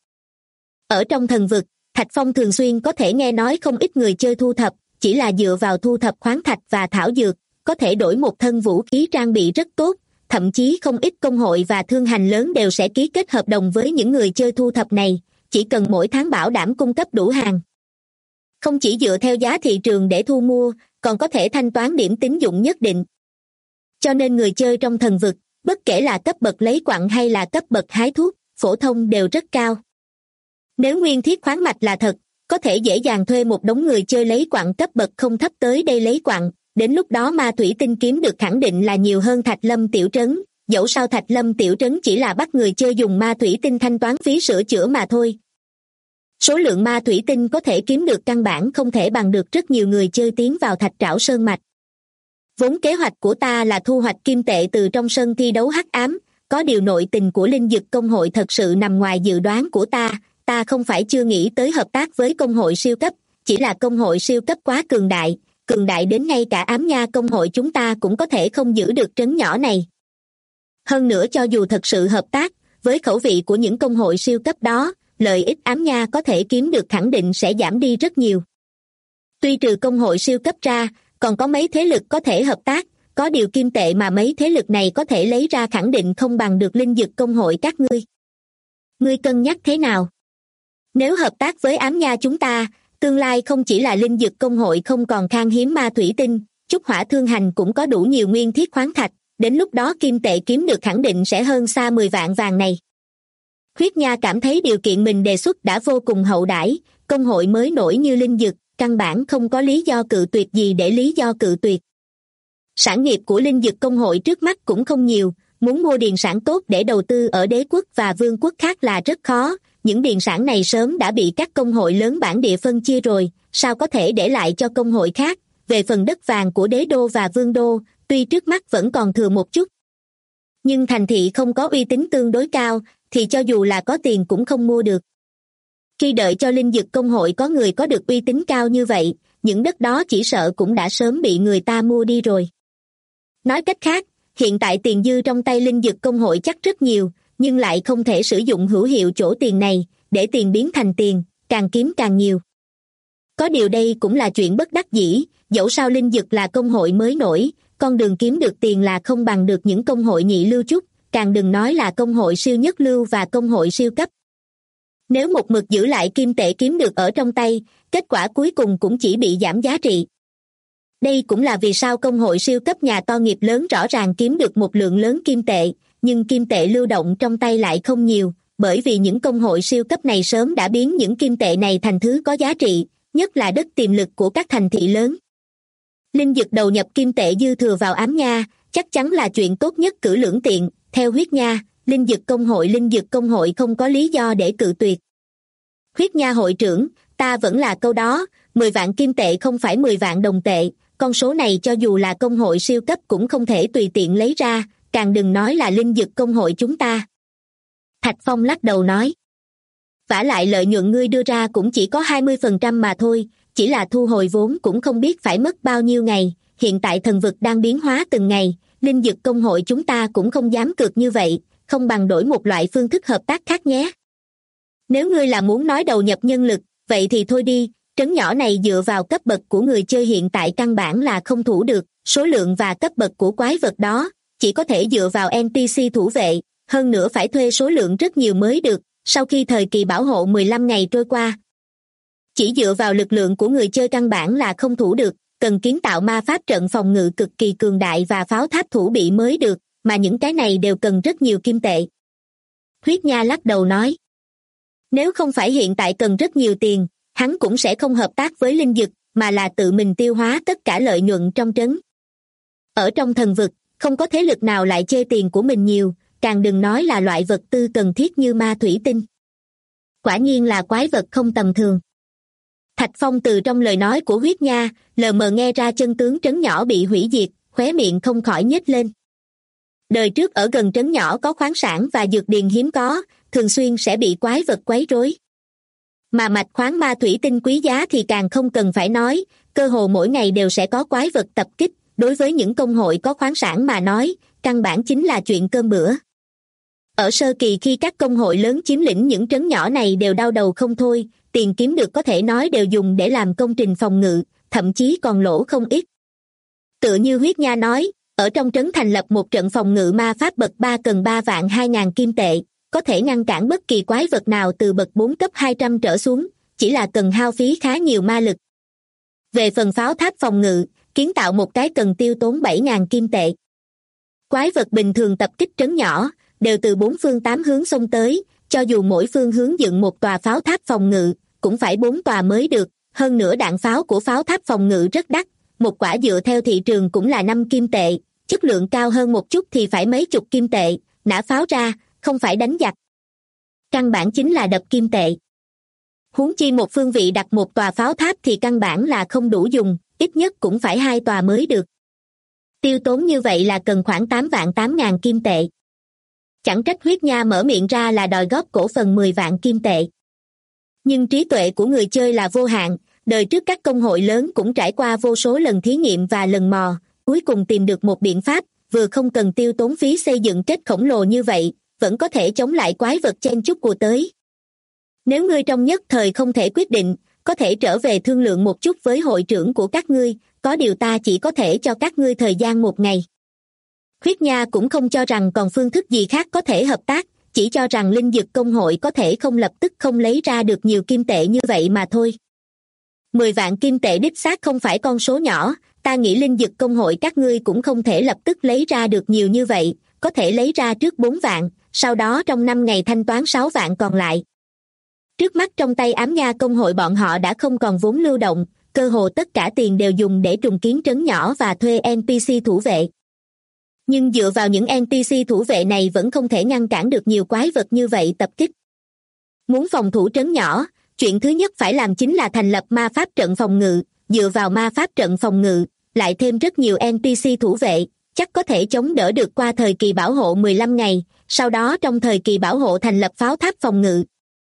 Ở trong thần vực, Thạch Phong thường xuyên có thể nghe nói không ít người chơi thu thập, chỉ là dựa vào thu thập khoáng thạch và thảo dược, có thể đổi một thân vũ khí trang bị rất tốt, thậm chí không ít công hội và thương hành lớn đều sẽ ký kết hợp đồng với những người chơi thu thập này, chỉ cần mỗi tháng bảo đảm cung cấp đủ hàng. Không chỉ dựa theo giá thị trường để thu mua, còn có thể thanh toán điểm tín dụng nhất định. Cho nên người chơi trong thần vực, bất kể là cấp bậc lấy quặng hay là cấp bậc hái thuốc, phổ thông đều rất cao. Nếu nguyên thiết khoáng mạch là thật, có thể dễ dàng thuê một đống người chơi lấy quặng cấp bậc không thấp tới đây lấy quặng, đến lúc đó ma thủy tinh kiếm được khẳng định là nhiều hơn Thạch Lâm tiểu trấn, dẫu sao Thạch Lâm tiểu trấn chỉ là bắt người chơi dùng ma thủy tinh thanh toán phí sửa chữa mà thôi. Số lượng ma thủy tinh có thể kiếm được căn bản không thể bằng được rất nhiều người chơi tiến vào Thạch Trảo Sơn Mạch. Vốn kế hoạch của ta là thu hoạch kim tệ từ trong sân thi đấu hắc ám, có điều nội tình của Linh Dực Công hội thật sự nằm ngoài dự đoán của ta không phải chưa nghĩ tới hợp tác với công hội siêu cấp, chỉ là công hội siêu cấp quá cường đại đến ngay cả Ám Nha công hội chúng ta cũng có thể không giữ được trấn nhỏ này. Hơn nữa cho dù thật sự hợp tác, với khẩu vị của những công hội siêu cấp đó, lợi ích Ám Nha có thể kiếm được khẳng định sẽ giảm đi rất nhiều. Tuy trừ công hội siêu cấp ra, còn có mấy thế lực có thể hợp tác, có điều kim tệ mà mấy thế lực này có thể lấy ra khẳng định không bằng được Linh Dực Công hội các ngươi. Ngươi cân nhắc thế nào? Nếu hợp tác với Ám Nha chúng ta, tương lai không chỉ là Linh Dực Công hội không còn khan hiếm ma thủy tinh, Trúc Hỏa Thương Hành cũng có đủ nhiều nguyên thiết khoáng thạch, đến lúc đó kim tệ kiếm được khẳng định sẽ hơn xa 10 vạn vàng này. Huyết Nha cảm thấy điều kiện mình đề xuất đã vô cùng hậu đãi, công hội mới nổi như Linh Dực, căn bản không có lý do cự tuyệt gì để lý do cự tuyệt. Sản nghiệp của Linh Dực Công hội trước mắt cũng không nhiều, muốn mua điền sản tốt để đầu tư ở đế quốc và vương quốc khác là rất khó, những điền sản này sớm đã bị các công hội lớn bản địa phân chia rồi, sao có thể để lại cho công hội khác. Về phần đất vàng của đế đô và vương đô, tuy trước mắt vẫn còn thừa một chút, nhưng thành thị không có uy tín tương đối cao, thì cho dù là có tiền cũng không mua được. Khi đợi cho Linh Dực Công hội có người có được uy tín cao như vậy, những đất đó chỉ sợ cũng đã sớm bị người ta mua đi rồi. Nói cách khác, hiện tại tiền dư trong tay Linh Dực Công hội chắc rất nhiều, nhưng lại không thể sử dụng hữu hiệu chỗ tiền này, để tiền biến thành tiền, càng kiếm càng nhiều. Có điều đây cũng là chuyện bất đắc dĩ, dẫu sao Linh Dực là công hội mới nổi, con đường kiếm được tiền là không bằng được những công hội nhị lưu chút, càng đừng nói là công hội siêu nhất lưu và công hội siêu cấp. Nếu một mực giữ lại kim tệ kiếm được ở trong tay, kết quả cuối cùng cũng chỉ bị giảm giá trị. Đây cũng là vì sao công hội siêu cấp nhà to nghiệp lớn rõ ràng kiếm được một lượng lớn kim tệ, nhưng kim tệ lưu động trong tay lại không nhiều, bởi vì những công hội siêu cấp này sớm đã biến những kim tệ này thành thứ có giá trị, nhất là đất tiềm lực của các thành thị lớn. Linh Dực đầu nhập kim tệ dư thừa vào Ám Nha, chắc chắn là chuyện tốt nhất cử lưỡng tiện, theo Huyết Nha, Linh Dực Công hội không có lý do để cự tuyệt. Huyết Nha hội trưởng, ta vẫn là câu đó, 10 vạn kim tệ không phải 10 vạn đồng tệ, con số này cho dù là công hội siêu cấp cũng không thể tùy tiện lấy ra, càng đừng nói là Linh Dực Công hội chúng ta. Thạch Phong lắc đầu nói. Vả lại lợi nhuận ngươi đưa ra cũng chỉ có 20% mà thôi, chỉ là thu hồi vốn cũng không biết phải mất bao nhiêu ngày, hiện tại thần vực đang biến hóa từng ngày, Linh Dực Công hội chúng ta cũng không dám cược như vậy, không bằng đổi một loại phương thức hợp tác khác nhé. Nếu ngươi là muốn nói đầu nhập nhân lực, vậy thì thôi đi, trấn nhỏ này dựa vào cấp bậc của người chơi hiện tại căn bản là không thủ được, số lượng và cấp bậc của quái vật đó, chỉ có thể dựa vào NPC thủ vệ, hơn nữa phải thuê số lượng rất nhiều mới được, sau khi thời kỳ bảo hộ 15 ngày trôi qua. Chỉ dựa vào lực lượng của người chơi căn bản là không thủ được, cần kiến tạo ma pháp trận phòng ngự cực kỳ cường đại và pháo tháp thủ bị mới được, mà những cái này đều cần rất nhiều kim tệ. Huyết Nha lắc đầu nói. Nếu không phải hiện tại cần rất nhiều tiền, hắn cũng sẽ không hợp tác với Linh Dực, mà là tự mình tiêu hóa tất cả lợi nhuận trong trấn. Ở trong thần vực, không có thế lực nào lại chê tiền của mình nhiều, càng đừng nói là loại vật tư cần thiết như ma thủy tinh. Quả nhiên là quái vật không tầm thường. Thạch Phong từ trong lời nói của Huyết Nha, lờ mờ nghe ra chân tướng trấn nhỏ bị hủy diệt, khóe miệng không khỏi nhếch lên. Đời trước ở gần trấn nhỏ có khoáng sản và dược điền hiếm có, thường xuyên sẽ bị quái vật quấy rối. Mà mạch khoáng ma thủy tinh quý giá thì càng không cần phải nói, cơ hồ mỗi ngày đều sẽ có quái vật tập kích, đối với những công hội có khoáng sản mà nói, căn bản chính là chuyện cơm bữa. Ở sơ kỳ khi các công hội lớn chiếm lĩnh những trấn nhỏ này đều đau đầu không thôi, tiền kiếm được có thể nói đều dùng để làm công trình phòng ngự, thậm chí còn lỗ không ít. Tựa như Huyết Nha nói, ở trong trấn thành lập một trận phòng ngự ma pháp bậc 3 cần 3.200.000 kim tệ, có thể ngăn cản bất kỳ quái vật nào từ bậc 4 cấp 200 trở xuống, chỉ là cần hao phí khá nhiều ma lực. Về phần pháo tháp phòng ngự, kiến tạo một cái cần tiêu tốn 7.000 kim tệ. Quái vật bình thường tập kích trấn nhỏ, đều từ 4 phương 8 hướng xông tới, cho dù mỗi phương hướng dựng một tòa pháo tháp phòng ngự, cũng phải 4 tòa mới được, hơn nữa đạn pháo của pháo tháp phòng ngự rất đắt, một quả dựa theo thị trường cũng là 5 kim tệ, chất lượng cao hơn một chút thì phải mấy chục kim tệ, nã pháo ra, không phải đánh giặc. Căn bản chính là đập kim tệ. Huống chi một phương vị đặt một tòa pháo tháp thì căn bản là không đủ dùng, ít nhất cũng phải 2 tòa mới được. Tiêu tốn như vậy là cần khoảng 8.800.000 kim tệ. Chẳng trách Huyết Nha mở miệng ra là đòi góp cổ phần 10 vạn kim tệ. Nhưng trí tuệ của người chơi là vô hạn, đời trước các công hội lớn cũng trải qua vô số lần thí nghiệm và lần mò, cuối cùng tìm được một biện pháp, vừa không cần tiêu tốn phí xây dựng kết khổng lồ như vậy, vẫn có thể chống lại quái vật chen chúc của tới. Nếu ngươi trong nhất thời không thể quyết định, có thể trở về thương lượng một chút với hội trưởng của các ngươi, có điều ta chỉ có thể cho các ngươi thời gian 1 ngày. Huyết Nha cũng không cho rằng còn phương thức gì khác có thể hợp tác, chỉ cho rằng linh dực công hội có thể không lập tức không lấy ra được nhiều kim tệ như vậy mà thôi. 10 vạn kim tệ đích xác không phải con số nhỏ, ta nghĩ linh dực công hội các ngươi cũng không thể lập tức lấy ra được nhiều như vậy, có thể lấy ra trước 4 vạn, sau đó trong 5 ngày thanh toán 6 vạn còn lại. Trước mắt trong tay Ám Nha công hội bọn họ đã không còn vốn lưu động, cơ hồ tất cả tiền đều dùng để trùng kiến trấn nhỏ và thuê NPC thủ vệ. Nhưng dựa vào những NPC thủ vệ này vẫn không thể ngăn cản được nhiều quái vật như vậy tập kích. Muốn phòng thủ trấn nhỏ, chuyện thứ nhất phải làm chính là thành lập ma pháp trận phòng ngự, dựa vào ma pháp trận phòng ngự, lại thêm rất nhiều NPC thủ vệ, chắc có thể chống đỡ được qua thời kỳ bảo hộ 15 ngày, sau đó trong thời kỳ bảo hộ thành lập pháo tháp phòng ngự.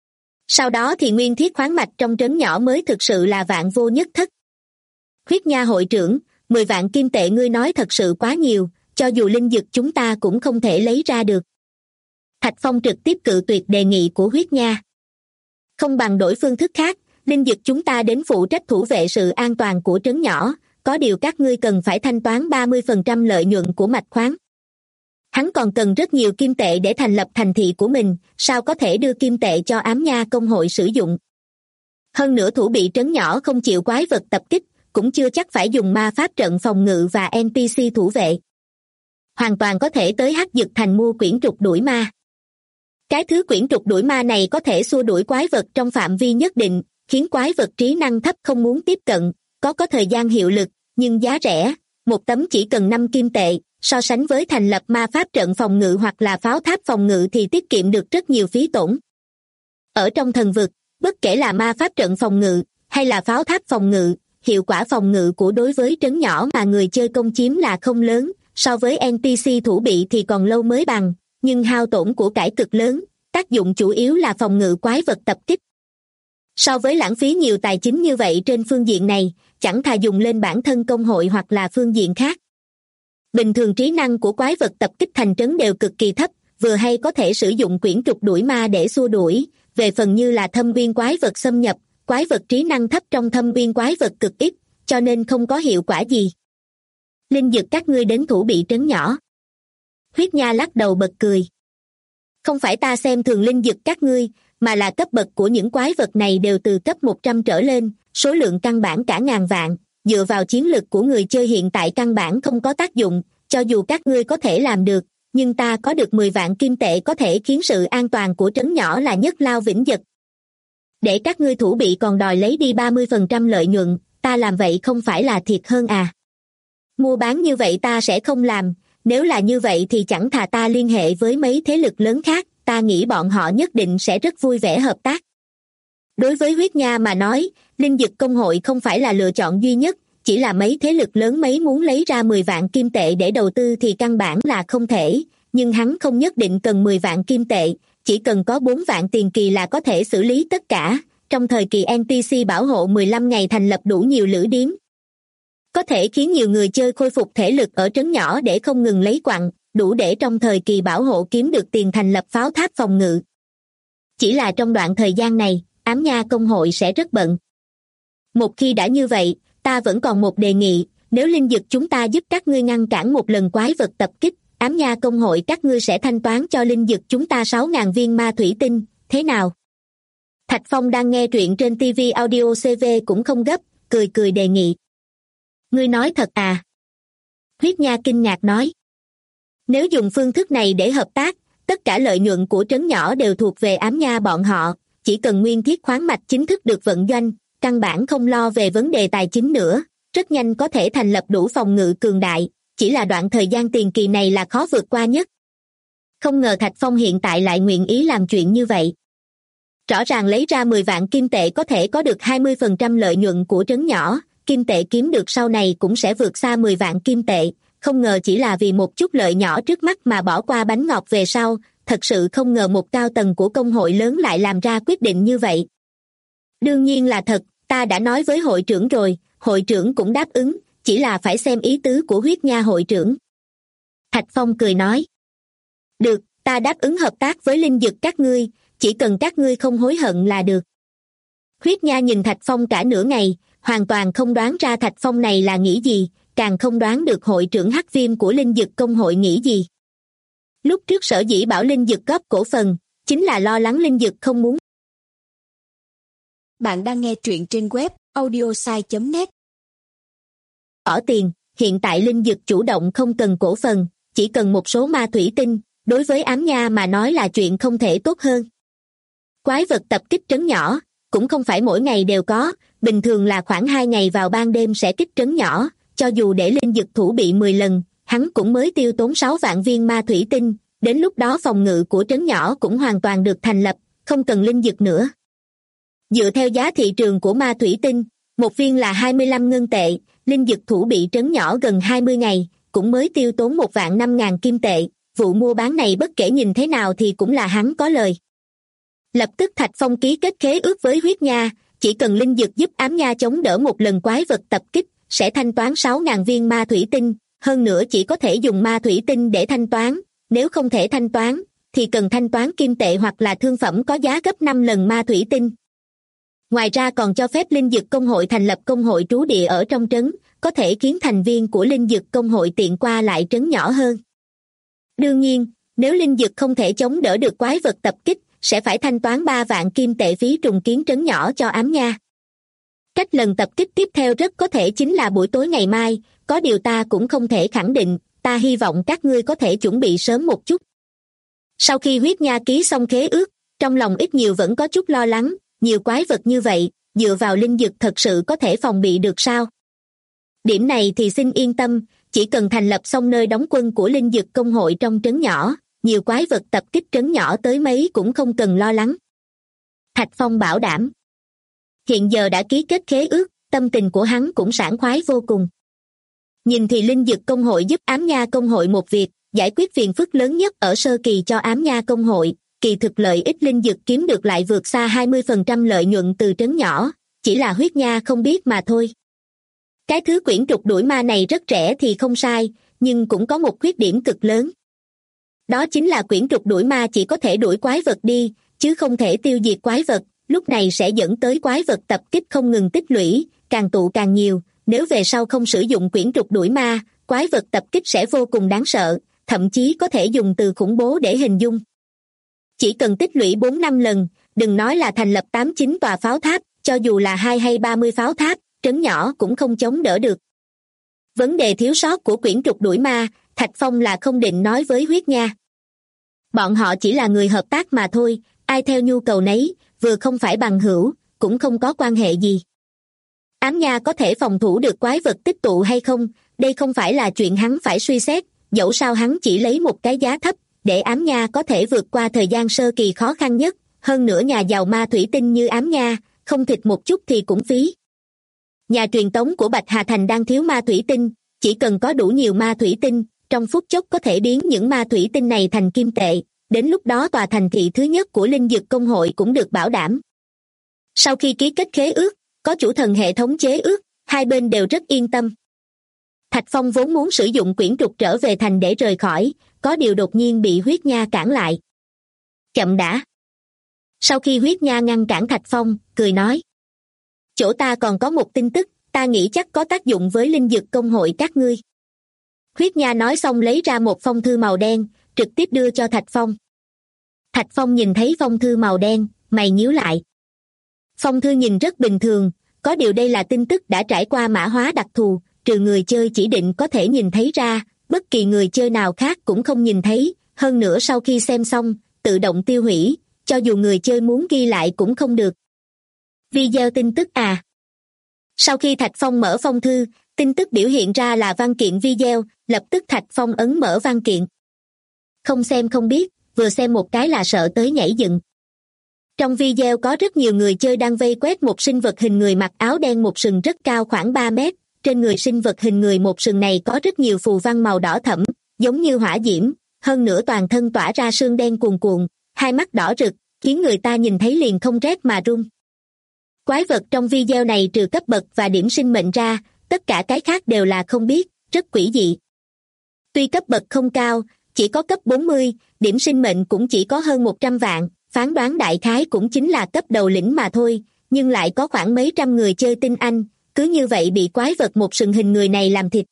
Sau đó thì nguyên thiết khoáng mạch trong trấn nhỏ mới thực sự là vạn vô nhất thất. Huyết Nha hội trưởng, 10 vạn kim tệ ngươi nói thật sự quá nhiều, cho dù linh dực chúng ta cũng không thể lấy ra được. Thạch Phong trực tiếp cự tuyệt đề nghị của Huyết Nha. Không bằng đổi phương thức khác, linh dực chúng ta đến phụ trách thủ vệ sự an toàn của trấn nhỏ, có điều các ngươi cần phải thanh toán 30% lợi nhuận của mạch khoáng. Hắn còn cần rất nhiều kim tệ để thành lập thành thị của mình, sao có thể đưa kim tệ cho Ám Nha công hội sử dụng. Hơn nữa thủ bị trấn nhỏ không chịu quái vật tập kích, cũng chưa chắc phải dùng ma pháp trận phòng ngự và NPC thủ vệ. Hoàn toàn có thể tới Hắc Dực Thành mua quyển trục đuổi ma. Cái thứ quyển trục đuổi ma này có thể xua đuổi quái vật trong phạm vi nhất định, khiến quái vật trí năng thấp không muốn tiếp cận, có thời gian hiệu lực, nhưng giá rẻ, một tấm chỉ cần 5 kim tệ, so sánh với thành lập ma pháp trận phòng ngự hoặc là pháo tháp phòng ngự thì tiết kiệm được rất nhiều phí tổn. Ở trong thần vực, bất kể là ma pháp trận phòng ngự hay là pháo tháp phòng ngự, hiệu quả phòng ngự của đối với trấn nhỏ mà người chơi công chiếm là không lớn, so với NPC thủ bị thì còn lâu mới bằng, nhưng hao tổn của cải cực lớn, tác dụng chủ yếu là phòng ngự quái vật tập kích. So với lãng phí nhiều tài chính như vậy trên phương diện này, chẳng thà dùng lên bản thân công hội hoặc là phương diện khác. Bình thường trí năng của quái vật tập kích thành trấn đều cực kỳ thấp, vừa hay có thể sử dụng quyển trục đuổi ma để xua đuổi, về phần như là thâm viên quái vật xâm nhập, quái vật trí năng thấp trong thâm viên quái vật cực ít, cho nên không có hiệu quả gì. Linh dực các ngươi đến thủ bị trấn nhỏ. Huyết Nha lắc đầu bật cười. Không phải ta xem thường linh dực các ngươi, mà là cấp bậc của những quái vật này đều từ cấp 100 trở lên, số lượng căn bản cả ngàn vạn, dựa vào chiến lực của người chơi hiện tại căn bản không có tác dụng, cho dù các ngươi có thể làm được, nhưng ta có được 10 vạn kim tệ có thể khiến sự an toàn của trấn nhỏ là nhất lao vĩnh giật. Để các ngươi thủ bị còn đòi lấy đi 30% lợi nhuận, ta làm vậy không phải là thiệt hơn à? Mua bán như vậy ta sẽ không làm, nếu là như vậy thì chẳng thà ta liên hệ với mấy thế lực lớn khác, ta nghĩ bọn họ nhất định sẽ rất vui vẻ hợp tác. Đối với Huyết Nha mà nói, linh dực công hội không phải là lựa chọn duy nhất, chỉ là mấy thế lực lớn mấy muốn lấy ra 10 vạn kim tệ để đầu tư thì căn bản là không thể, nhưng hắn không nhất định cần 10 vạn kim tệ, chỉ cần có 4 vạn tiền kỳ là có thể xử lý tất cả, trong thời kỳ NPC bảo hộ 15 ngày thành lập đủ nhiều lữ điếm. Có thể khiến nhiều người chơi khôi phục thể lực ở trấn nhỏ để không ngừng lấy quặng, đủ để trong thời kỳ bảo hộ kiếm được tiền thành lập pháo tháp phòng ngự. Chỉ là trong đoạn thời gian này, Ám Nha công hội sẽ rất bận. Một khi đã như vậy, ta vẫn còn một đề nghị, nếu linh dực chúng ta giúp các ngươi ngăn cản một lần quái vật tập kích, ám nha công hội các ngươi sẽ thanh toán cho linh dực chúng ta 6.000 viên ma thủy tinh, thế nào? Thạch Phong đang nghe truyện trên TV Audio CV cũng không gấp, cười cười đề nghị. Ngươi nói thật à? Huyết Nha kinh ngạc nói. Nếu dùng phương thức này để hợp tác, tất cả lợi nhuận của trấn nhỏ đều thuộc về ám nha bọn họ, chỉ cần nguyên thiết khoáng mạch chính thức được vận doanh, căn bản không lo về vấn đề tài chính nữa, rất nhanh có thể thành lập đủ phòng ngự cường đại, chỉ là đoạn thời gian tiền kỳ này là khó vượt qua nhất. Không ngờ Thạch Phong hiện tại lại nguyện ý làm chuyện như vậy. Rõ ràng lấy ra 10 vạn kim tệ có thể có được 20% lợi nhuận của trấn nhỏ, kim tệ kiếm được sau này cũng sẽ vượt xa 10 vạn kim tệ, không ngờ chỉ là vì một chút lợi nhỏ trước mắt mà bỏ qua bánh ngọt về sau, thật sự không ngờ một cao tầng của công hội lớn lại làm ra quyết định như vậy. Đương nhiên là thật, ta đã nói với hội trưởng rồi, hội trưởng cũng đáp ứng, chỉ là phải xem ý tứ của Huyết Nha hội trưởng. Thạch Phong cười nói. Được, ta đáp ứng hợp tác với linh dực các ngươi, chỉ cần các ngươi không hối hận là được. Huyết Nha nhìn Thạch Phong cả nửa ngày, hoàn toàn không đoán ra Thạch Phong này là nghĩ gì, càng không đoán được hội trưởng Hắc Viêm của linh dực công hội nghĩ gì. Lúc trước sở dĩ bảo linh dực góp cổ phần, chính là lo lắng linh dực không muốn. Bạn đang nghe truyện trên web audiosai.net. Bỏ tiền, hiện tại linh dực chủ động không cần cổ phần, chỉ cần một số ma thủy tinh, đối với ám nha mà nói là chuyện không thể tốt hơn. Quái vật tập kích trấn nhỏ, cũng không phải mỗi ngày đều có, bình thường là khoảng 2 ngày vào ban đêm sẽ kích trấn nhỏ, cho dù để linh dực thủ bị 10 lần, hắn cũng mới tiêu tốn 6 vạn viên ma thủy tinh, đến lúc đó phòng ngự của trấn nhỏ cũng hoàn toàn được thành lập, không cần linh dực nữa. Dựa theo giá thị trường của ma thủy tinh, một viên là 25 ngân tệ, linh dực thủ bị trấn nhỏ gần 20 ngày, cũng mới tiêu tốn 1.500.000 kim tệ, vụ mua bán này bất kể nhìn thế nào thì cũng là hắn có lời. Lập tức Thạch Phong ký kết khế ước với Huyết Nha, chỉ cần linh dực giúp ám nha chống đỡ một lần quái vật tập kích, sẽ thanh toán 6.000 viên ma thủy tinh, hơn nữa chỉ có thể dùng ma thủy tinh để thanh toán, nếu không thể thanh toán, thì cần thanh toán kim tệ hoặc là thương phẩm có giá gấp 5 lần ma thủy tinh. Ngoài ra còn cho phép linh dực công hội thành lập công hội trú địa ở trong trấn, có thể khiến thành viên của linh dực công hội tiện qua lại trấn nhỏ hơn. Đương nhiên, nếu linh dực không thể chống đỡ được quái vật tập kích, sẽ phải thanh toán 3 vạn kim tệ phí trùng kiến trấn nhỏ cho ám nha. Cách lần tập kích tiếp theo rất có thể chính là buổi tối ngày mai, có điều ta cũng không thể khẳng định, ta hy vọng các ngươi có thể chuẩn bị sớm một chút. Sau khi Huyết Nha ký xong khế ước, trong lòng ít nhiều vẫn có chút lo lắng, nhiều quái vật như vậy, dựa vào linh dực thật sự có thể phòng bị được sao? Điểm này thì xin yên tâm, chỉ cần thành lập xong nơi đóng quân của linh dực công hội trong trấn nhỏ, nhiều quái vật tập kích trấn nhỏ tới mấy cũng không cần lo lắng. Thạch Phong bảo đảm. Hiện giờ đã ký kết khế ước, tâm tình của hắn cũng sảng khoái vô cùng. Nhìn thì linh dực công hội giúp ám nha công hội một việc, giải quyết phiền phức lớn nhất ở sơ kỳ cho ám nha công hội, kỳ thực lợi ích linh dực kiếm được lại vượt xa 20% lợi nhuận từ trấn nhỏ, chỉ là Huyết Nha không biết mà thôi. Cái thứ quyển trục đuổi ma này rất rẻ thì không sai, nhưng cũng có một khuyết điểm cực lớn. Đó chính là quyển trục đuổi ma chỉ có thể đuổi quái vật đi, chứ không thể tiêu diệt quái vật, lúc này sẽ dẫn tới quái vật tập kích không ngừng tích lũy, càng tụ càng nhiều, nếu về sau không sử dụng quyển trục đuổi ma, quái vật tập kích sẽ vô cùng đáng sợ, thậm chí có thể dùng từ khủng bố để hình dung. Chỉ cần tích lũy 4-5 lần, đừng nói là thành lập 8-9 tòa pháo tháp, cho dù là 2 hay 30 pháo tháp, trấn nhỏ cũng không chống đỡ được. Vấn đề thiếu sót của quyển trục đuổi ma, Thạch Phong là không định nói với Huyết Nha. Bọn họ chỉ là người hợp tác mà thôi, ai theo nhu cầu nấy, vừa không phải bằng hữu, cũng không có quan hệ gì. Ám nha có thể phòng thủ được quái vật tích tụ hay không, đây không phải là chuyện hắn phải suy xét, dẫu sao hắn chỉ lấy một cái giá thấp, để ám nha có thể vượt qua thời gian sơ kỳ khó khăn nhất, hơn nữa nhà giàu ma thủy tinh như ám nha, không thịt một chút thì cũng phí. Nhà truyền tống của Bạch Hà Thành đang thiếu ma thủy tinh, chỉ cần có đủ nhiều ma thủy tinh, trong phút chốc có thể biến những ma thủy tinh này thành kim tệ, đến lúc đó tòa thành thị thứ nhất của linh dực công hội cũng được bảo đảm. Sau khi ký kết khế ước, có chủ thần hệ thống chế ước, hai bên đều rất yên tâm. Thạch Phong vốn muốn sử dụng quyển trục trở về thành để rời khỏi, có điều đột nhiên bị Huyết Nha cản lại. Chậm đã. Sau khi Huyết Nha ngăn cản Thạch Phong, cười nói. Chỗ ta còn có một tin tức, ta nghĩ chắc có tác dụng với linh dược công hội các ngươi. Huyết Nha nói xong lấy ra một phong thư màu đen, trực tiếp đưa cho Thạch Phong. Thạch Phong nhìn thấy phong thư màu đen, mày nhíu lại. Phong thư nhìn rất bình thường, có điều đây là tin tức đã trải qua mã hóa đặc thù, trừ người chơi chỉ định có thể nhìn thấy ra, bất kỳ người chơi nào khác cũng không nhìn thấy, hơn nữa sau khi xem xong, tự động tiêu hủy, cho dù người chơi muốn ghi lại cũng không được. Video tin tức à? Sau khi Thạch Phong mở phong thư, tin tức biểu hiện ra là văn kiện video, lập tức Thạch Phong ấn mở văn kiện. Không xem không biết, vừa xem một cái là sợ tới nhảy dựng. Trong video có rất nhiều người chơi đang vây quét một sinh vật hình người mặc áo đen một sừng rất cao khoảng 3 mét. Trên người sinh vật hình người một sừng này có rất nhiều phù văn màu đỏ thẫm, giống như hỏa diễm, hơn nữa toàn thân tỏa ra sương đen cuồn cuộn, hai mắt đỏ rực, khiến người ta nhìn thấy liền không rét mà run. Quái vật trong video này trừ cấp bậc và điểm sinh mệnh ra, tất cả cái khác đều là không biết, rất quỷ dị. Tuy cấp bậc không cao, chỉ có cấp 40, điểm sinh mệnh cũng chỉ có hơn 100 vạn, phán đoán đại khái cũng chính là cấp đầu lĩnh mà thôi, nhưng lại có khoảng mấy trăm người chơi tinh anh, cứ như vậy bị quái vật một sừng hình người này làm thịt.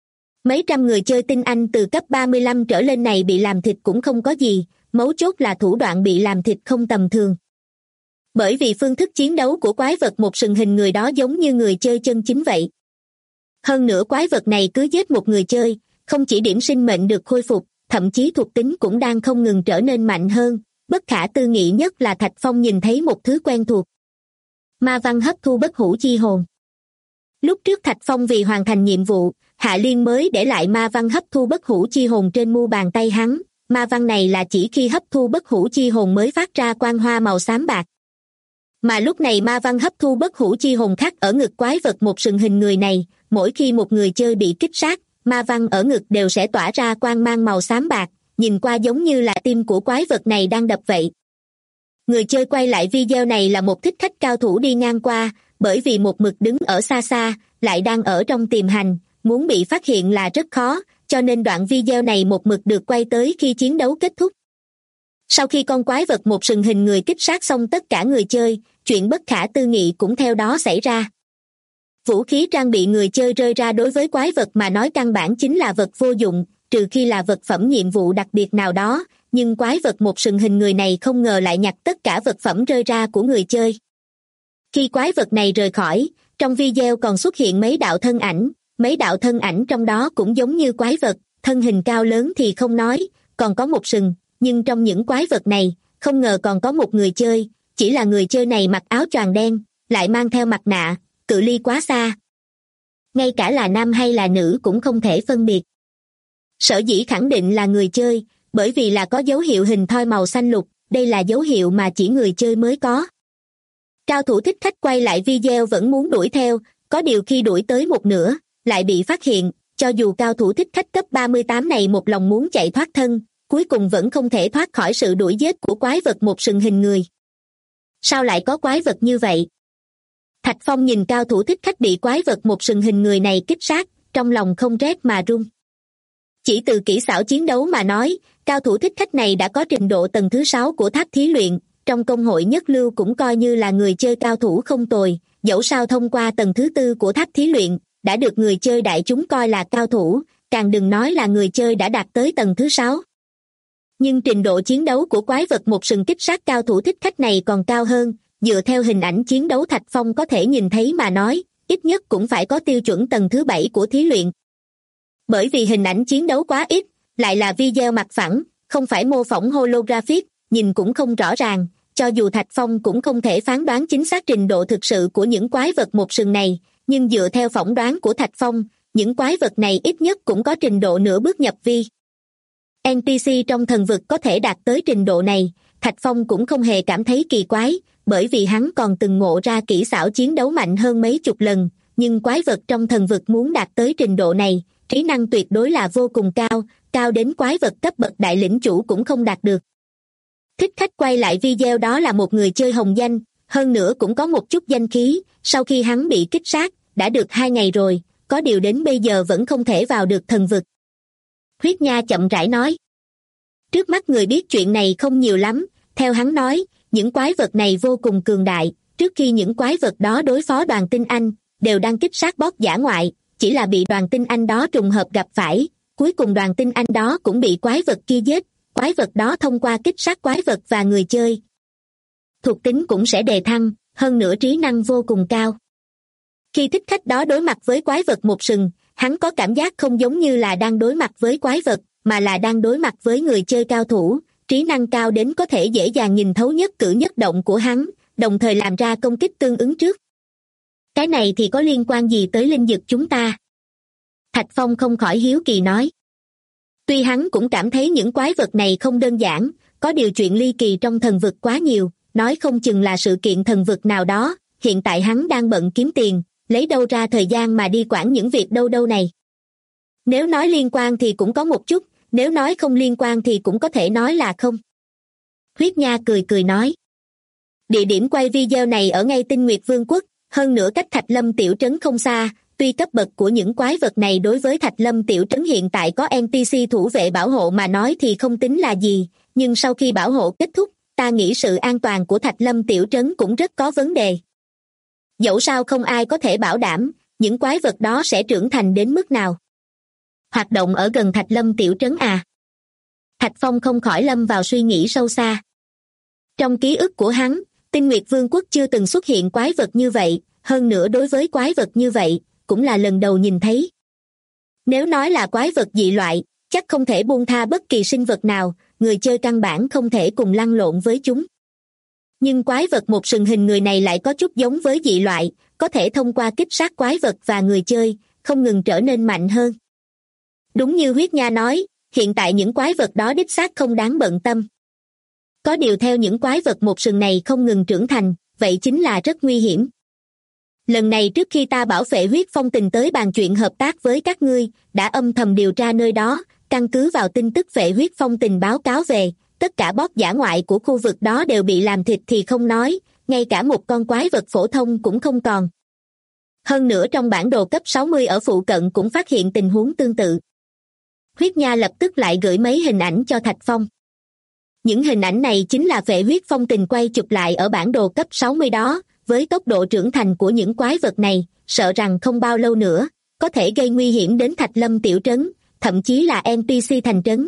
Mấy trăm người chơi tinh anh từ cấp 35 trở lên này bị làm thịt cũng không có gì, mấu chốt là thủ đoạn bị làm thịt không tầm thường. Bởi vì phương thức chiến đấu của quái vật một sừng hình người đó giống như người chơi chân chính vậy. Hơn nữa quái vật này cứ giết một người chơi, không chỉ điểm sinh mệnh được khôi phục, thậm chí thuộc tính cũng đang không ngừng trở nên mạnh hơn, bất khả tư nghị nhất là Thạch Phong nhìn thấy một thứ quen thuộc. Ma văn hấp thu bất hủ chi hồn. Lúc trước Thạch Phong vì hoàn thành nhiệm vụ, Hạ Liên mới để lại ma văn hấp thu bất hủ chi hồn trên mu bàn tay hắn, ma văn này là chỉ khi hấp thu bất hủ chi hồn mới phát ra quang hoa màu xám bạc. Mà lúc này ma văn hấp thu bất hủ chi hồn khắc ở ngực quái vật một sừng hình người này, mỗi khi một người chơi bị kích sát, ma văn ở ngực đều sẽ tỏa ra quang mang màu xám bạc, nhìn qua giống như là tim của quái vật này đang đập vậy. Người chơi quay lại video này là một thích khách cao thủ đi ngang qua, bởi vì một mực đứng ở xa xa, lại đang ở trong tiềm hành, muốn bị phát hiện là rất khó, cho nên đoạn video này một mực được quay tới khi chiến đấu kết thúc. Sau khi con quái vật một sừng hình người kích sát xong tất cả người chơi, chuyện bất khả tư nghị cũng theo đó xảy ra. Vũ khí trang bị người chơi rơi ra đối với quái vật mà nói căn bản chính là vật vô dụng, trừ khi là vật phẩm nhiệm vụ đặc biệt nào đó, nhưng quái vật một sừng hình người này không ngờ lại nhặt tất cả vật phẩm rơi ra của người chơi. Khi quái vật này rời khỏi, trong video còn xuất hiện mấy đạo thân ảnh trong đó cũng giống như quái vật, thân hình cao lớn thì không nói, còn có một sừng, nhưng trong những quái vật này, không ngờ còn có một người chơi, chỉ là người chơi này mặc áo choàng đen, lại mang theo mặt nạ, cự ly quá xa. Ngay cả là nam hay là nữ cũng không thể phân biệt. Sở dĩ khẳng định là người chơi, bởi vì là có dấu hiệu hình thoi màu xanh lục, đây là dấu hiệu mà chỉ người chơi mới có. Cao thủ thích khách quay lại video vẫn muốn đuổi theo, có điều khi đuổi tới một nửa, lại bị phát hiện, cho dù cao thủ thích khách cấp 38 này một lòng muốn chạy thoát thân, cuối cùng vẫn không thể thoát khỏi sự đuổi giết của quái vật một sừng hình người. Sao lại có quái vật như vậy? Thạch Phong nhìn cao thủ thích khách bị quái vật một sừng hình người này kích sát, trong lòng không rét mà run. Chỉ từ kỹ xảo chiến đấu mà nói, cao thủ thích khách này đã có trình độ tầng thứ 6 của tháp thí luyện, trong công hội nhất lưu cũng coi như là người chơi cao thủ không tồi, dẫu sao thông qua tầng thứ 4 của tháp thí luyện, đã được người chơi đại chúng coi là cao thủ, càng đừng nói là người chơi đã đạt tới tầng thứ 6. Nhưng trình độ chiến đấu của quái vật một sừng kích sát cao thủ thích khách này còn cao hơn, dựa theo hình ảnh chiến đấu Thạch Phong có thể nhìn thấy mà nói, ít nhất cũng phải có tiêu chuẩn tầng thứ 7 của thí luyện. Bởi vì hình ảnh chiến đấu quá ít, lại là video mặt phẳng, không phải mô phỏng holographic, nhìn cũng không rõ ràng, cho dù Thạch Phong cũng không thể phán đoán chính xác trình độ thực sự của những quái vật một sừng này, nhưng dựa theo phỏng đoán của Thạch Phong, những quái vật này ít nhất cũng có trình độ nửa bước nhập vi. NPC trong thần vực có thể đạt tới trình độ này, Thạch Phong cũng không hề cảm thấy kỳ quái, bởi vì hắn còn từng ngộ ra kỹ xảo chiến đấu mạnh hơn mấy chục lần, nhưng quái vật trong thần vực muốn đạt tới trình độ này, trí năng tuyệt đối là vô cùng cao, cao đến quái vật cấp bậc đại lĩnh chủ cũng không đạt được. Thích khách quay lại video đó là một người chơi hồng danh, hơn nữa cũng có một chút danh khí, sau khi hắn bị kích sát, đã được 2 ngày rồi, có điều đến bây giờ vẫn không thể vào được thần vực. Huyết Nha chậm rãi nói. Trước mắt người biết chuyện này không nhiều lắm, theo hắn nói, những quái vật này vô cùng cường đại, trước khi những quái vật đó đối phó đoàn tinh anh, đều đang kích sát boss dã ngoại, chỉ là bị đoàn tinh anh đó trùng hợp gặp phải, cuối cùng đoàn tinh anh đó cũng bị quái vật kia giết, quái vật đó thông qua kích sát quái vật và người chơi. Thuộc tính cũng sẽ đề thăng, hơn nữa trí năng vô cùng cao. Khi thích khách đó đối mặt với quái vật một sừng, hắn có cảm giác không giống như là đang đối mặt với quái vật, mà là đang đối mặt với người chơi cao thủ, trí năng cao đến có thể dễ dàng nhìn thấu nhất cử nhất động của hắn, đồng thời làm ra công kích tương ứng trước. Cái này thì có liên quan gì tới linh dực chúng ta? Thạch Phong không khỏi hiếu kỳ nói. Tuy hắn cũng cảm thấy những quái vật này không đơn giản, có điều chuyện ly kỳ trong thần vực quá nhiều, nói không chừng là sự kiện thần vực nào đó, hiện tại hắn đang bận kiếm tiền, lấy đâu ra thời gian mà đi quản những việc đâu này. Nếu nói liên quan thì cũng có một chút, nếu nói không liên quan thì cũng có thể nói là không. Huyết Nha cười cười nói. Địa điểm quay video này ở ngay Tinh Nguyệt Vương quốc, hơn nữa cách Thạch Lâm tiểu trấn không xa, tuy cấp bậc của những quái vật này đối với Thạch Lâm tiểu trấn hiện tại có NPC thủ vệ bảo hộ mà nói thì không tính là gì, nhưng sau khi bảo hộ kết thúc, ta nghĩ sự an toàn của Thạch Lâm tiểu trấn cũng rất có vấn đề. Dẫu sao không ai có thể bảo đảm, những quái vật đó sẽ trưởng thành đến mức nào. Hoạt động ở gần Thạch Lâm tiểu trấn à? Thạch Phong không khỏi lâm vào suy nghĩ sâu xa. Trong ký ức của hắn, Tinh Nguyệt Vương quốc chưa từng xuất hiện quái vật như vậy, hơn nữa đối với quái vật như vậy, cũng là lần đầu nhìn thấy. Nếu nói là quái vật dị loại, chắc không thể buông tha bất kỳ sinh vật nào, người chơi căn bản không thể cùng lăn lộn với chúng. Nhưng quái vật một sừng hình người này lại có chút giống với dị loại, có thể thông qua kích sát quái vật và người chơi, không ngừng trở nên mạnh hơn. Đúng như Huyết Nha nói, hiện tại những quái vật đó đích xác không đáng bận tâm. Có điều theo những quái vật một sừng này không ngừng trưởng thành, vậy chính là rất nguy hiểm. Lần này trước khi ta bảo Phệ Huyết Phong Tình tới bàn chuyện hợp tác với các ngươi, đã âm thầm điều tra nơi đó, căn cứ vào tin tức Phệ Huyết Phong Tình báo cáo về, tất cả boss dã ngoại của khu vực đó đều bị làm thịt thì không nói, ngay cả một con quái vật phổ thông cũng không còn. Hơn nữa trong bản đồ cấp 60 ở phụ cận cũng phát hiện tình huống tương tự. Huyết Nha lập tức lại gửi mấy hình ảnh cho Thạch Phong. Những hình ảnh này chính là Phệ Huyết Phong Tình quay chụp lại ở bản đồ cấp 60 đó, với tốc độ trưởng thành của những quái vật này, sợ rằng không bao lâu nữa, có thể gây nguy hiểm đến Thạch Lâm tiểu trấn, thậm chí là NPC thành trấn.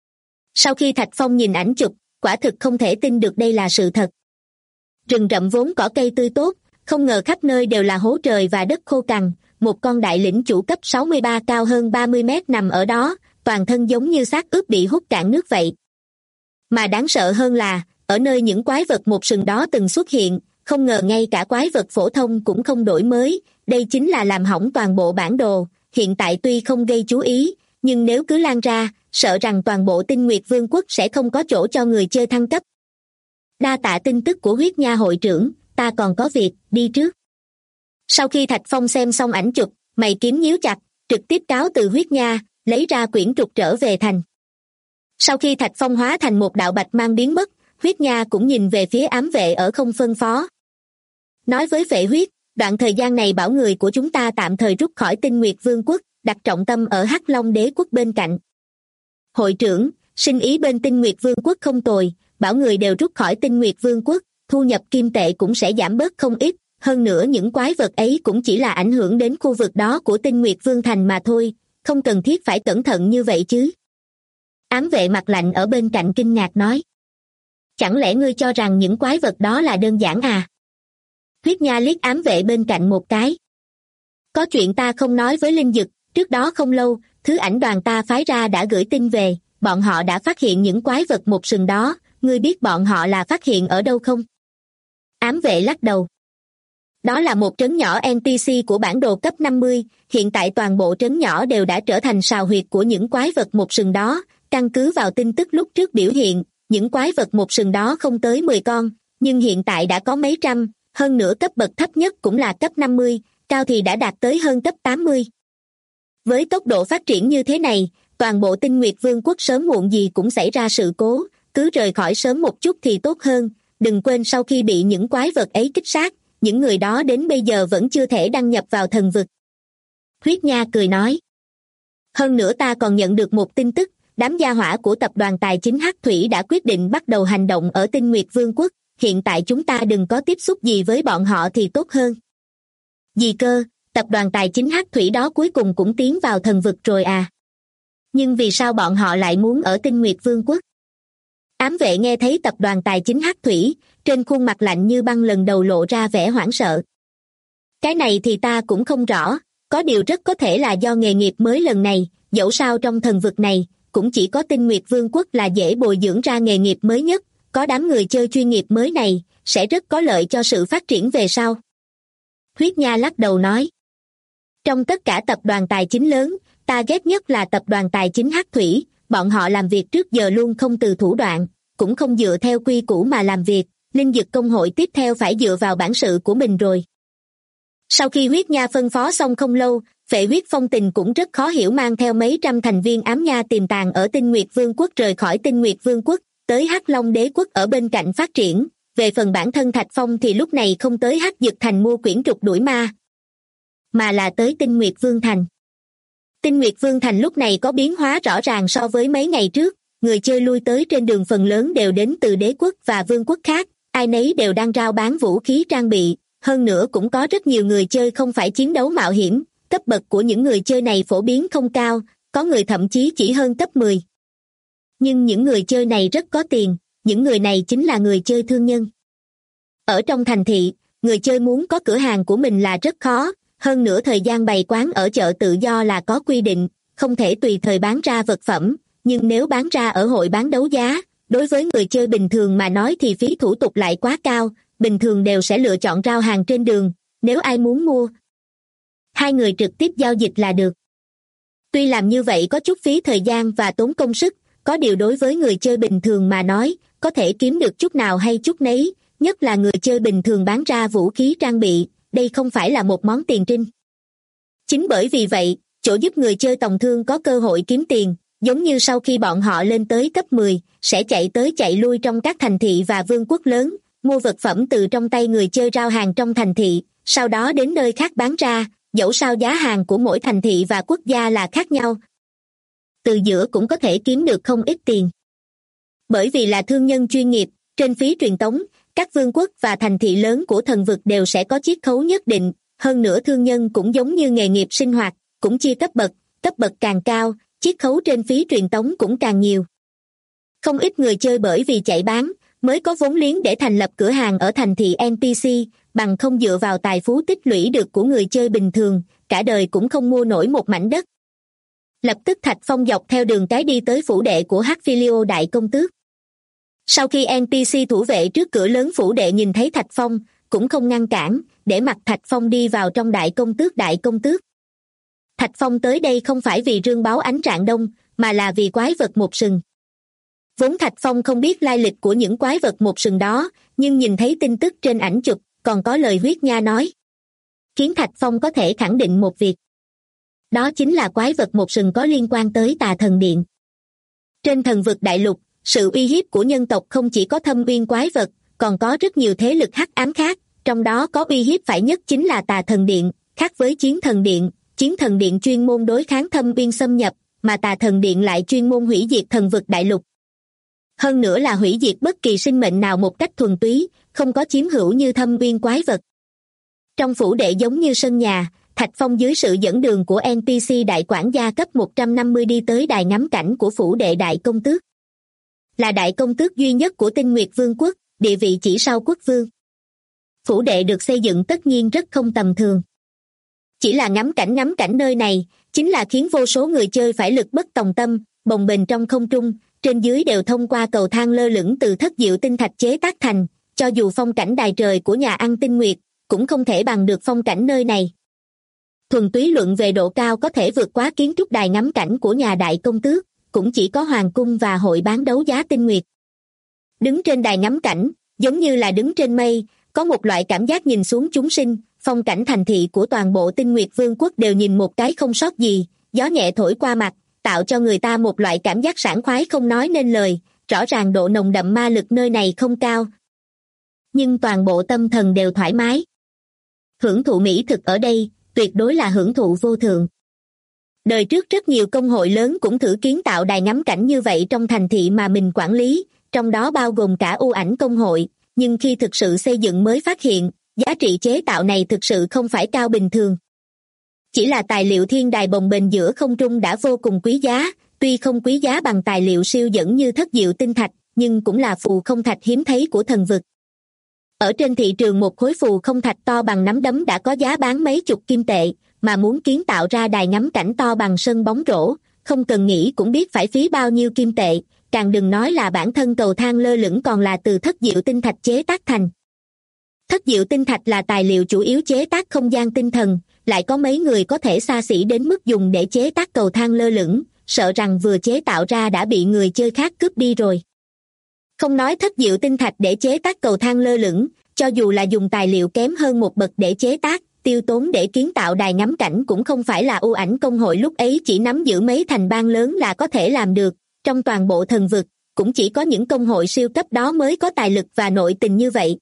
Sau khi Thạch Phong nhìn ảnh chụp, quả thực không thể tin được đây là sự thật. Rừng rậm vốn cỏ cây tươi tốt, không ngờ khắp nơi đều là hố trời và đất khô cằn, một con đại lĩnh chủ cấp 63 cao hơn 30 mét nằm ở đó, toàn thân giống như xác ướp bị hút cạn nước vậy. Mà đáng sợ hơn là, ở nơi những quái vật một sừng đó từng xuất hiện, không ngờ ngay cả quái vật phổ thông cũng không đổi mới, đây chính là làm hỏng toàn bộ bản đồ, hiện tại tuy không gây chú ý, nhưng nếu cứ lan ra, sợ rằng toàn bộ Tinh Nguyệt Vương quốc sẽ không có chỗ cho người chơi thăng cấp. Đa tạ tin tức của Huyết Nha hội trưởng, ta còn có việc, đi trước. Sau khi Thạch Phong xem xong ảnh chụp, mày kiếm nhíu chặt, trực tiếp cáo từ Huyết Nha, lấy ra quyển trục trở về thành. Sau khi Thạch Phong hóa thành một đạo bạch mang biến mất, Huyết Nha cũng nhìn về phía ám vệ ở không phân phó. Nói với Phệ Huyết, đoạn thời gian này bảo người của chúng ta tạm thời rút khỏi Tinh Nguyệt Vương quốc, đặt trọng tâm ở Hắc Long Đế quốc bên cạnh. Hội trưởng, sinh ý bên Tinh Nguyệt Vương quốc không tồi, bảo người đều rút khỏi Tinh Nguyệt Vương quốc, thu nhập kim tệ cũng sẽ giảm bớt không ít, hơn nữa những quái vật ấy cũng chỉ là ảnh hưởng đến khu vực đó của Tinh Nguyệt Vương thành mà thôi, không cần thiết phải cẩn thận như vậy chứ. Ám vệ mặt lạnh ở bên cạnh kinh ngạc nói. Chẳng lẽ ngươi cho rằng những quái vật đó là đơn giản à? Huyết Nha liếc ám vệ bên cạnh một cái. Có chuyện ta không nói với Linh Dực, trước đó không lâu, thứ ảnh đoàn ta phái ra đã gửi tin về, bọn họ đã phát hiện những quái vật một sừng đó, ngươi biết bọn họ là phát hiện ở đâu không? Ám vệ lắc đầu. Đó là một trấn nhỏ NPC của bản đồ cấp 50, hiện tại toàn bộ trấn nhỏ đều đã trở thành sào huyệt của những quái vật một sừng đó, căn cứ vào tin tức lúc trước biểu hiện, những quái vật một sừng đó không tới 10 con, nhưng hiện tại đã có mấy trăm, hơn nữa cấp bậc thấp nhất cũng là cấp 50, cao thì đã đạt tới hơn cấp 80. Với tốc độ phát triển như thế này, toàn bộ Tinh Nguyệt Vương quốc sớm muộn gì cũng xảy ra sự cố, cứ rời khỏi sớm một chút thì tốt hơn, đừng quên sau khi bị những quái vật ấy kích sát, những người đó đến bây giờ vẫn chưa thể đăng nhập vào thần vực. Huyết Nha cười nói. Hơn nữa ta còn nhận được một tin tức, đám gia hỏa của tập đoàn tài chính Hắc Thủy đã quyết định bắt đầu hành động ở Tinh Nguyệt Vương quốc, hiện tại chúng ta đừng có tiếp xúc gì với bọn họ thì tốt hơn. Gì cơ, tập đoàn tài chính hắc thủy đó cuối cùng cũng tiến vào thần vực rồi à? Nhưng vì sao bọn họ lại muốn ở Tinh Nguyệt Vương quốc? Ám vệ nghe thấy tập đoàn tài chính hắc thủy, trên khuôn mặt lạnh như băng lần đầu lộ ra vẻ hoảng sợ. Cái này thì ta cũng không rõ, có điều rất có thể là do nghề nghiệp mới lần này, dẫu sao trong thần vực này, cũng chỉ có Tinh Nguyệt Vương quốc là dễ bồi dưỡng ra nghề nghiệp mới nhất, có đám người chơi chuyên nghiệp mới này, sẽ rất có lợi cho sự phát triển về sau. Huyết Nha lắc đầu nói. Trong tất cả tập đoàn tài chính lớn, ta ghét nhất là tập đoàn tài chính hắc thủy, bọn họ làm việc trước giờ luôn không từ thủ đoạn, cũng không dựa theo quy củ mà làm việc, linh dực công hội tiếp theo phải dựa vào bản sự của mình rồi. Sau khi Huyết Nha phân phó xong không lâu, Phệ Huyết Phong Tình cũng rất khó hiểu mang theo mấy trăm thành viên ám nha tiềm tàng ở Tinh Nguyệt Vương quốc rời khỏi Tinh Nguyệt Vương quốc, tới Hắc Long Đế quốc ở bên cạnh phát triển. Về phần bản thân Thạch Phong thì lúc này không tới Hắc Dực Thành mua quyển trục đuổi ma, mà là tới Tinh Nguyệt Vương Thành. Tinh Nguyệt Vương Thành lúc này có biến hóa rõ ràng so với mấy ngày trước, người chơi lui tới trên đường phần lớn đều đến từ đế quốc và vương quốc khác, ai nấy đều đang rao bán vũ khí trang bị, hơn nữa cũng có rất nhiều người chơi không phải chiến đấu mạo hiểm, cấp bậc của những người chơi này phổ biến không cao, có người thậm chí chỉ hơn cấp 10. Nhưng những người chơi này rất có tiền, những người này chính là người chơi thương nhân. Ở trong thành thị, người chơi muốn có cửa hàng của mình là rất khó, hơn nữa thời gian bày quán ở chợ tự do là có quy định, không thể tùy thời bán ra vật phẩm, nhưng nếu bán ra ở hội bán đấu giá, đối với người chơi bình thường mà nói thì phí thủ tục lại quá cao, bình thường đều sẽ lựa chọn rao hàng trên đường, nếu ai muốn mua, hai người trực tiếp giao dịch là được. Tuy làm như vậy có chút phí thời gian và tốn công sức, có điều đối với người chơi bình thường mà nói, có thể kiếm được chút nào hay chút nấy, nhất là người chơi bình thường bán ra vũ khí trang bị, đây không phải là một món tiền trinh. Chính bởi vì vậy, chỗ giúp người chơi tòng thương có cơ hội kiếm tiền, giống như sau khi bọn họ lên tới cấp 10, sẽ chạy tới chạy lui trong các thành thị và vương quốc lớn, mua vật phẩm từ trong tay người chơi rao hàng trong thành thị, sau đó đến nơi khác bán ra, dẫu sao giá hàng của mỗi thành thị và quốc gia là khác nhau. Từ giữa cũng có thể kiếm được không ít tiền. Bởi vì là thương nhân chuyên nghiệp, trên phí truyền tống, các vương quốc và thành thị lớn của thần vực đều sẽ có chiết khấu nhất định, hơn nữa thương nhân cũng giống như nghề nghiệp sinh hoạt, cũng chia cấp bậc càng cao, chiết khấu trên phí truyền tống cũng càng nhiều. Không ít người chơi bởi vì chạy bán, mới có vốn liếng để thành lập cửa hàng ở thành thị NPC, bằng không dựa vào tài phú tích lũy được của người chơi bình thường, cả đời cũng không mua nổi một mảnh đất. Lập tức Thạch Phong dọc theo đường cái đi tới phủ đệ của Hắc Philio đại công tước. Sau khi NPC thủ vệ trước cửa lớn phủ đệ nhìn thấy Thạch Phong, cũng không ngăn cản, để mặc Thạch Phong đi vào trong đại công tước. Thạch Phong tới đây không phải vì rương báo ánh rạng đông, mà là vì quái vật một sừng. Vốn Thạch Phong không biết lai lịch của những quái vật một sừng đó, nhưng nhìn thấy tin tức trên ảnh chụp, còn có lời Huyết Nha nói, khiến Thạch Phong có thể khẳng định một việc. Đó chính là quái vật một sừng có liên quan tới Tà Thần Điện. Trên thần vực đại lục, sự uy hiếp của nhân tộc không chỉ có thâm uyên quái vật, còn có rất nhiều thế lực hắc ám khác, trong đó có uy hiếp phải nhất chính là Tà Thần Điện, khác với Chiến Thần Điện chuyên môn đối kháng thâm uyên xâm nhập, mà Tà Thần Điện lại chuyên môn hủy diệt thần vực đại lục. Hơn nữa là hủy diệt bất kỳ sinh mệnh nào một cách thuần túy, không có chiếm hữu như thâm uyên quái vật. Trong phủ đệ giống như sân nhà, Thạch Phong dưới sự dẫn đường của NPC đại quản gia cấp 150 đi tới đài ngắm cảnh của phủ đệ đại công tước. Là đại công tước duy nhất của Tinh Nguyệt Vương quốc, địa vị chỉ sau quốc vương. Phủ đệ được xây dựng tất nhiên rất không tầm thường. Chỉ là ngắm cảnh nơi này, chính là khiến vô số người chơi phải lực bất tòng tâm, bồng bềnh trong không trung, trên dưới đều thông qua cầu thang lơ lửng từ thất diệu tinh thạch chế tác thành, cho dù phong cảnh đài trời của nhà ăn Tinh Nguyệt, cũng không thể bằng được phong cảnh nơi này. Thuần túy luận về độ cao có thể vượt quá kiến trúc đài ngắm cảnh của nhà đại công tước, cũng chỉ có hoàng cung và hội bán đấu giá Tinh Nguyệt. Đứng trên đài ngắm cảnh, giống như là đứng trên mây, có một loại cảm giác nhìn xuống chúng sinh, phong cảnh thành thị của toàn bộ Tinh Nguyệt Vương quốc đều nhìn một cái không sót gì, gió nhẹ thổi qua mặt, tạo cho người ta một loại cảm giác sảng khoái không nói nên lời, rõ ràng độ nồng đậm ma lực nơi này không cao. Nhưng toàn bộ tâm thần đều thoải mái. Hưởng thụ mỹ thực ở đây, tuyệt đối là hưởng thụ vô thượng. Đời trước rất nhiều công hội lớn cũng thử kiến tạo đài ngắm cảnh như vậy trong thành thị mà mình quản lý, trong đó bao gồm cả U Ảnh công hội, nhưng khi thực sự xây dựng mới phát hiện, giá trị chế tạo này thực sự không phải cao bình thường. Chỉ là tài liệu thiên đài bồng bềnh giữa không trung đã vô cùng quý giá, tuy không quý giá bằng tài liệu siêu dẫn như thất diệu tinh thạch, nhưng cũng là phù không thạch hiếm thấy của thần vực. Ở trên thị trường một khối phù không thạch to bằng nắm đấm đã có giá bán mấy chục kim tệ, mà muốn kiến tạo ra đài ngắm cảnh to bằng sân bóng rổ, không cần nghĩ cũng biết phải phí bao nhiêu kim tệ, càng đừng nói là bản thân cầu thang lơ lửng còn là từ thất diệu tinh thạch chế tác thành. Thất diệu tinh thạch là tài liệu chủ yếu chế tác không gian tinh thần, lại có mấy người có thể xa xỉ đến mức dùng để chế tác cầu thang lơ lửng, sợ rằng vừa chế tạo ra đã bị người chơi khác cướp đi rồi. Không nói thất diệu tinh thạch để chế tác cầu thang lơ lửng, cho dù là dùng tài liệu kém hơn một bậc để chế tác, tiêu tốn để kiến tạo đài ngắm cảnh cũng không phải là ưu ảnh công hội lúc ấy chỉ nắm giữ mấy thành bang lớn là có thể làm được, trong toàn bộ thần vực, cũng chỉ có những công hội siêu cấp đó mới có tài lực và nội tình như vậy.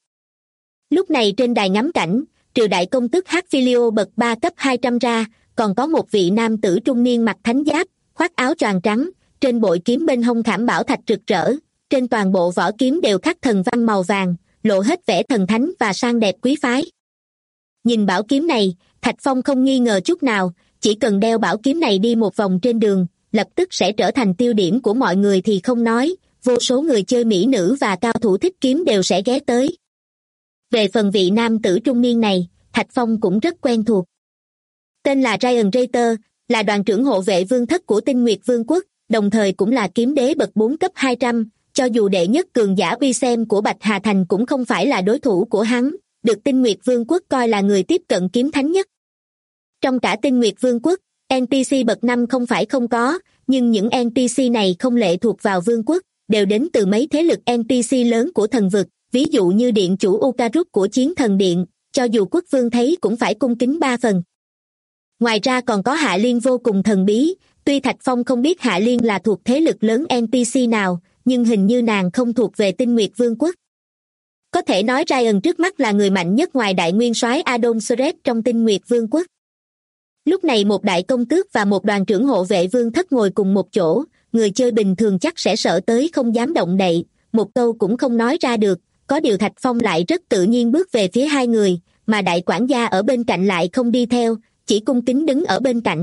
Lúc này trên đài ngắm cảnh, trừ đại công tước Hắc-Philio bậc 3 cấp 200 ra, còn có một vị nam tử trung niên mặc thánh giáp, khoác áo choàng trắng, trên bội kiếm bên hông khảm bảo thạch rực rỡ, trên toàn bộ vỏ kiếm đều khắc thần văn màu vàng, lộ hết vẻ thần thánh và sang đẹp quý phái. Nhìn bảo kiếm này, Thạch Phong không nghi ngờ chút nào, chỉ cần đeo bảo kiếm này đi một vòng trên đường, lập tức sẽ trở thành tiêu điểm của mọi người thì không nói, vô số người chơi mỹ nữ và cao thủ thích kiếm đều sẽ ghé tới. Về phần vị nam tử trung niên này, Thạch Phong cũng rất quen thuộc. Tên là Ryan Rater, là đoàn trưởng hộ vệ vương thất của Tinh Nguyệt Vương quốc, đồng thời cũng là kiếm đế bậc 4 cấp 200, cho dù đệ nhất cường giả uy xem của Bạch Hà Thành cũng không phải là đối thủ của hắn, được Tinh Nguyệt Vương quốc coi là người tiếp cận kiếm thánh nhất. Trong cả Tinh Nguyệt Vương quốc, NPC bậc 5 không phải không có, nhưng những NPC này không lệ thuộc vào vương quốc, đều đến từ mấy thế lực NPC lớn của thần vực, ví dụ như điện chủ Ukaruk của Chiến Thần Điện, cho dù quốc vương thấy cũng phải cung kính 3 phần. Ngoài ra còn có Hạ Liên vô cùng thần bí, tuy Thạch Phong không biết Hạ Liên là thuộc thế lực lớn NPC nào, nhưng hình như nàng không thuộc về Tinh Nguyệt Vương quốc. Có thể nói Ryan trước mắt là người mạnh nhất ngoài đại nguyên soái Adon Soret trong Tinh Nguyệt Vương quốc. Lúc này một đại công tước và một đoàn trưởng hộ vệ vương thất ngồi cùng một chỗ, người chơi bình thường chắc sẽ sợ tới không dám động đậy, một câu cũng không nói ra được, có điều Thạch Phong lại rất tự nhiên bước về phía hai người, mà đại quản gia ở bên cạnh lại không đi theo, chỉ cung kính đứng ở bên cạnh.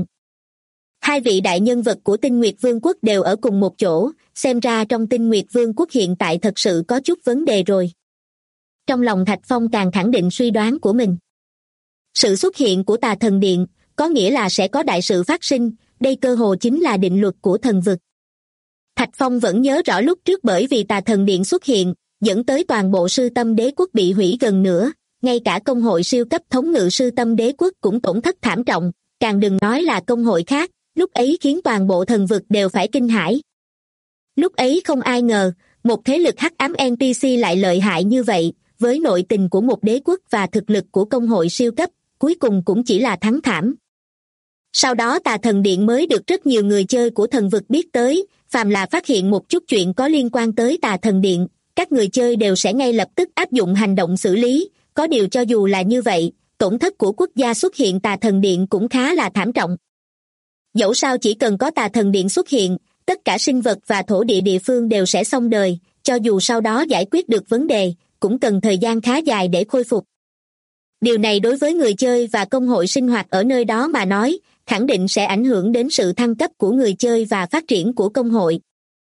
Hai vị đại nhân vật của Tinh Nguyệt Vương quốc đều ở cùng một chỗ, xem ra trong Tinh Nguyệt Vương quốc hiện tại thật sự có chút vấn đề rồi. Trong lòng Thạch Phong càng khẳng định suy đoán của mình. Sự xuất hiện của Tà Thần Điện có nghĩa là sẽ có đại sự phát sinh, đây cơ hồ chính là định luật của thần vực. Thạch Phong vẫn nhớ rõ lúc trước bởi vì Tà Thần Điện xuất hiện, dẫn tới toàn bộ sư tâm đế quốc bị hủy gần nữa, ngay cả công hội siêu cấp thống ngự sư tâm đế quốc cũng tổn thất thảm trọng, càng đừng nói là công hội khác, lúc ấy khiến toàn bộ thần vực đều phải kinh hãi. Lúc ấy không ai ngờ, một thế lực hắc ám NPC lại lợi hại như vậy, với nội tình của một đế quốc và thực lực của công hội siêu cấp, cuối cùng cũng chỉ là thắng thảm. Sau đó Tà Thần Điện mới được rất nhiều người chơi của thần vực biết tới, phàm là phát hiện một chút chuyện có liên quan tới Tà Thần Điện, các người chơi đều sẽ ngay lập tức áp dụng hành động xử lý, có điều cho dù là như vậy, tổn thất của quốc gia xuất hiện Tà Thần Điện cũng khá là thảm trọng. Dẫu sao chỉ cần có Tà Thần Điện xuất hiện, tất cả sinh vật và thổ địa địa phương đều sẽ xong đời, cho dù sau đó giải quyết được vấn đề, cũng cần thời gian khá dài để khôi phục. Điều này đối với người chơi và công hội sinh hoạt ở nơi đó mà nói, khẳng định sẽ ảnh hưởng đến sự thăng cấp của người chơi và phát triển của công hội.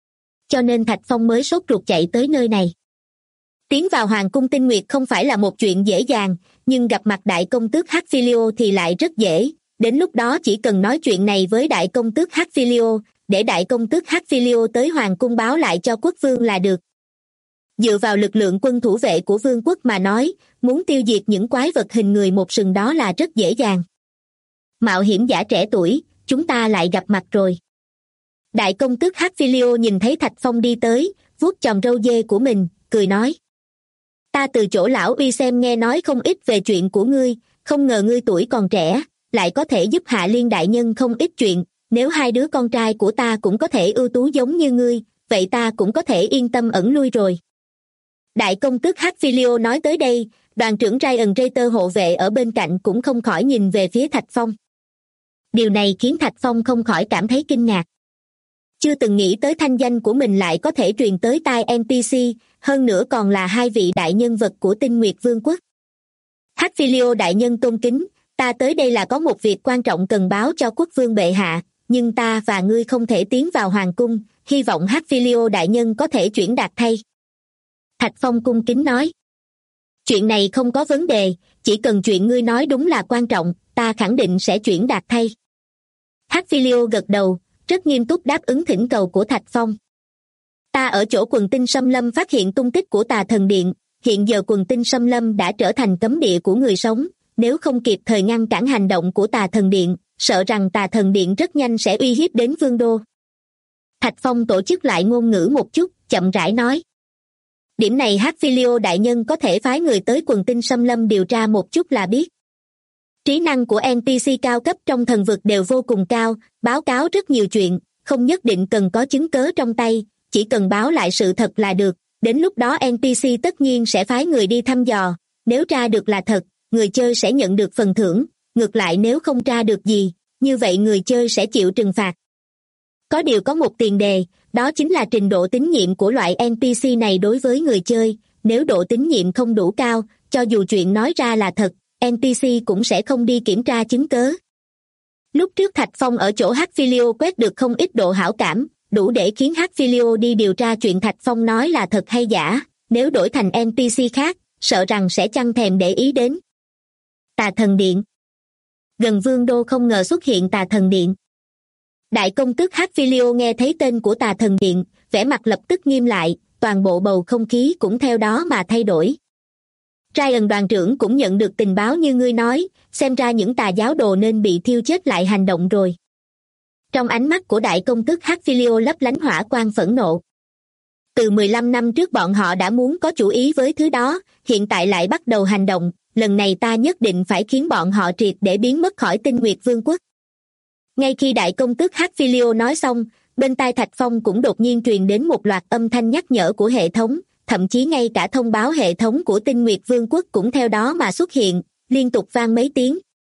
Cho nên Thạch Phong mới sốt ruột chạy tới nơi này. Tiến vào Hoàng cung Tinh Nguyệt không phải là một chuyện dễ dàng, nhưng gặp mặt đại công tước Hắc-Philio thì lại rất dễ. Đến lúc đó chỉ cần nói chuyện này với đại công tước Hắc-Philio, để đại công tước Hắc-Philio tới Hoàng cung báo lại cho quốc vương là được. Dựa vào lực lượng quân thủ vệ của vương quốc mà nói, muốn tiêu diệt những quái vật hình người một sừng đó là rất dễ dàng. Mạo hiểm giả trẻ tuổi, chúng ta lại gặp mặt rồi. Đại công tước Hắc-Philio nhìn thấy Thạch Phong đi tới, vuốt chòm râu dê của mình, cười nói. Ta từ chỗ lão uy xem nghe nói không ít về chuyện của ngươi, không ngờ ngươi tuổi còn trẻ, lại có thể giúp Hạ Liên đại nhân không ít chuyện, nếu hai đứa con trai của ta cũng có thể ưu tú giống như ngươi, vậy ta cũng có thể yên tâm ẩn lui rồi. Đại công tước Hắc-Philio nói tới đây, đoàn trưởng Ryan Rater hộ vệ ở bên cạnh cũng không khỏi nhìn về phía Thạch Phong. Điều này khiến Thạch Phong không khỏi cảm thấy kinh ngạc. Chưa từng nghĩ tới thanh danh của mình lại có thể truyền tới tai NPC, hơn nữa còn là hai vị đại nhân vật của Tinh Nguyệt Vương quốc. Hắc-Philio đại nhân tôn kính, ta tới đây là có một việc quan trọng cần báo cho quốc vương bệ hạ, nhưng ta và ngươi không thể tiến vào hoàng cung, hy vọng Hắc-Phi-li-ô đại nhân có thể chuyển đạt thay. Thạch Phong cung kính nói. Chuyện này không có vấn đề, chỉ cần chuyện ngươi nói đúng là quan trọng, ta khẳng định sẽ chuyển đạt thay. Hắc-Phi-li-ô gật đầu, rất nghiêm túc đáp ứng thỉnh cầu của Thạch Phong. Ta ở chỗ quần tinh xâm lâm phát hiện tung tích của Tà Thần Điện, hiện giờ quần tinh xâm lâm đã trở thành cấm địa của người sống, nếu không kịp thời ngăn cản hành động của Tà Thần Điện, sợ rằng Tà Thần Điện rất nhanh sẽ uy hiếp đến vương đô. Thạch Phong tổ chức lại ngôn ngữ một chút, chậm rãi nói. Điểm này Hắc-Phi-li-ô đại nhân có thể phái người tới quần tinh xâm lâm điều tra một chút là biết. Trí năng của NPC cao cấp trong thần vực đều vô cùng cao, báo cáo rất nhiều chuyện, không nhất định cần có chứng cớ trong tay, chỉ cần báo lại sự thật là được, đến lúc đó NPC tất nhiên sẽ phái người đi thăm dò, nếu tra được là thật, người chơi sẽ nhận được phần thưởng, ngược lại nếu không tra được gì, như vậy người chơi sẽ chịu trừng phạt. Có điều có một tiền đề, đó chính là trình độ tín nhiệm của loại NPC này đối với người chơi, nếu độ tín nhiệm không đủ cao, cho dù chuyện nói ra là thật, NPC cũng sẽ không đi kiểm tra chứng cớ. Lúc trước Thạch Phong ở chỗ Hắc-Phi-li-ô quét được không ít độ hảo cảm, đủ để khiến Hắc-Phi-li-ô đi điều tra chuyện Thạch Phong nói là thật hay giả, nếu đổi thành NPC khác, sợ rằng sẽ chẳng thèm để ý đến. Tà Thần Điện. Gần vương đô không ngờ xuất hiện Tà Thần Điện. Đại công tước Hắc-Phi-li-ô nghe thấy tên của Tà Thần Điện, vẻ mặt lập tức nghiêm lại, toàn bộ bầu không khí cũng theo đó mà thay đổi. Ryan đoàn trưởng cũng nhận được tình báo như ngươi nói, xem ra những tà giáo đồ nên bị thiêu chết lại hành động rồi. Trong ánh mắt của đại công tước Hắc-Phi-li-ô lấp lánh hỏa quang phẫn nộ. Từ 15 năm trước bọn họ đã muốn có chủ ý với thứ đó, hiện tại lại bắt đầu hành động, lần này ta nhất định phải khiến bọn họ triệt để biến mất khỏi Tinh Nguyệt Vương quốc. Ngay khi đại công tước Hắc-Phi-li-ô nói xong, bên tai Thạch Phong cũng đột nhiên truyền đến một loạt âm thanh nhắc nhở của hệ thống, thậm chí ngay cả thông báo hệ thống của Tinh Nguyệt Vương quốc cũng theo đó mà xuất hiện, liên tục vang mấy tiếng.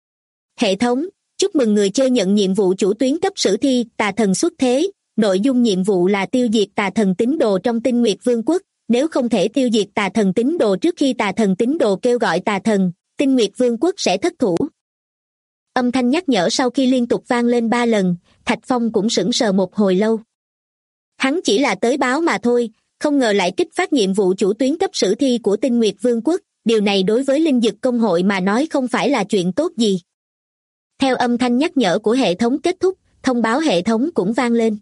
Hệ thống, chúc mừng người chơi nhận nhiệm vụ chủ tuyến cấp sử thi Tà Thần xuất thế, nội dung nhiệm vụ là tiêu diệt Tà Thần tín đồ trong Tinh Nguyệt Vương quốc, nếu không thể tiêu diệt Tà Thần tín đồ trước khi Tà Thần tín đồ kêu gọi Tà Thần, Tinh Nguyệt Vương quốc sẽ thất thủ. Âm thanh nhắc nhở sau khi liên tục vang lên 3 lần, Thạch Phong cũng sững sờ một hồi lâu. Hắn chỉ là tới báo mà thôi, không ngờ lại kích phát nhiệm vụ chủ tuyến cấp sử thi của Tinh Nguyệt Vương quốc, điều này đối với linh dực công hội mà nói không phải là chuyện tốt gì. Theo âm thanh nhắc nhở của hệ thống kết thúc, thông báo hệ thống cũng vang lên.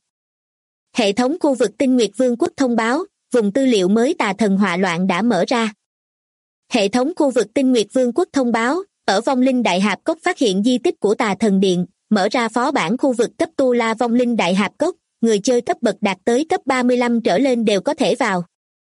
Hệ thống khu vực Tinh Nguyệt Vương quốc thông báo, vùng tư liệu mới Tà Thần họa loạn đã mở ra. Hệ thống khu vực Tinh Nguyệt Vương quốc thông báo, ở Vong Linh Đại Hạp Cốc phát hiện di tích của Tà Thần Điện, mở ra phó bản khu vực cấp Tu La Vong Linh Đại Hạp Cốc, người chơi cấp bậc đạt tới cấp 35 trở lên đều có thể vào.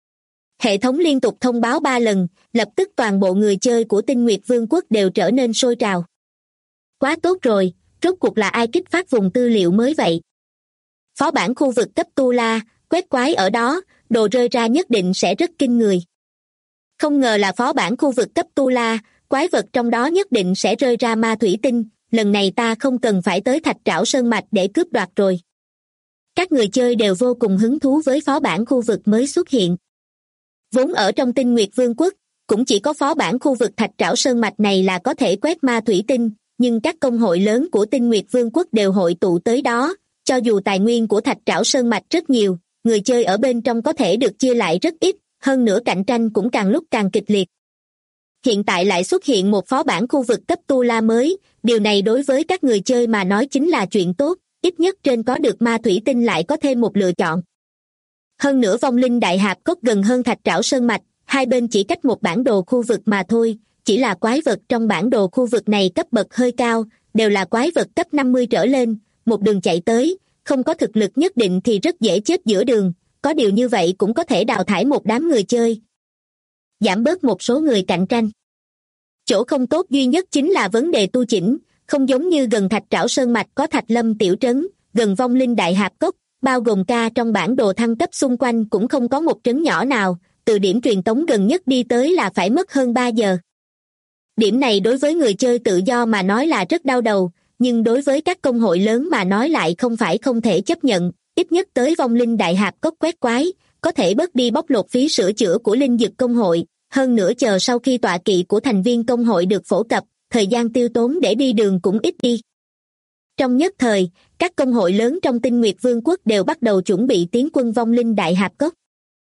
Hệ thống liên tục thông báo 3 lần, lập tức toàn bộ người chơi của Tinh Nguyệt Vương quốc đều trở nên sôi trào. Quá tốt rồi, rốt cuộc là ai kích phát vùng tư liệu mới vậy? Phó bản khu vực cấp Tu La, quét quái ở đó, đồ rơi ra nhất định sẽ rất kinh người. Không ngờ là phó bản khu vực cấp Tu La, quái vật trong đó nhất định sẽ rơi ra ma thủy tinh, lần này ta không cần phải tới Thạch Trảo Sơn Mạch để cướp đoạt rồi. Các người chơi đều vô cùng hứng thú với phó bản khu vực mới xuất hiện. Vốn ở trong Tinh Nguyệt Vương quốc, cũng chỉ có phó bản khu vực Thạch Trảo Sơn Mạch này là có thể quét ma thủy tinh, nhưng các công hội lớn của Tinh Nguyệt Vương quốc đều hội tụ tới đó, cho dù tài nguyên của Thạch Trảo Sơn Mạch rất nhiều, người chơi ở bên trong có thể được chia lại rất ít, hơn nữa cạnh tranh cũng càng lúc càng kịch liệt. Hiện tại lại xuất hiện một phó bản khu vực cấp Tu La mới, điều này đối với các người chơi mà nói chính là chuyện tốt, ít nhất trên có được ma thủy tinh lại có thêm một lựa chọn. Hơn nữa Vong Linh Đại Hạp Cốc gần hơn Thạch Trảo Sơn Mạch, hai bên chỉ cách một bản đồ khu vực mà thôi, chỉ là quái vật trong bản đồ khu vực này cấp bậc hơi cao, đều là quái vật cấp 50 trở lên, một đường chạy tới, không có thực lực nhất định thì rất dễ chết giữa đường, có điều như vậy cũng có thể đào thải một đám người chơi. Giảm bớt một số người cạnh tranh. Chỗ không tốt duy nhất chính là vấn đề tu chỉnh, không giống như gần Thạch Trảo Sơn Mạch có Thạch Lâm Tiểu Trấn, gần Vong Linh Đại Hạp Cốc, bao gồm ca trong bản đồ thăng cấp xung quanh cũng không có một trấn nhỏ nào, từ điểm truyền tống gần nhất đi tới là phải mất hơn 3 giờ. Điểm này đối với người chơi tự do mà nói là rất đau đầu, nhưng đối với các công hội lớn mà nói lại không phải không thể chấp nhận, ít nhất tới Vong Linh Đại Hạp Cốc quét quái, có thể bớt đi bóc lột phí sửa chữa của linh dực công hội, hơn nữa chờ sau khi tọa kỵ của thành viên công hội được phổ cập, thời gian tiêu tốn để đi đường cũng ít đi. Trong nhất thời, các công hội lớn trong Tinh Nguyệt Vương quốc đều bắt đầu chuẩn bị tiến quân vong linh Đại Hạp Cốc.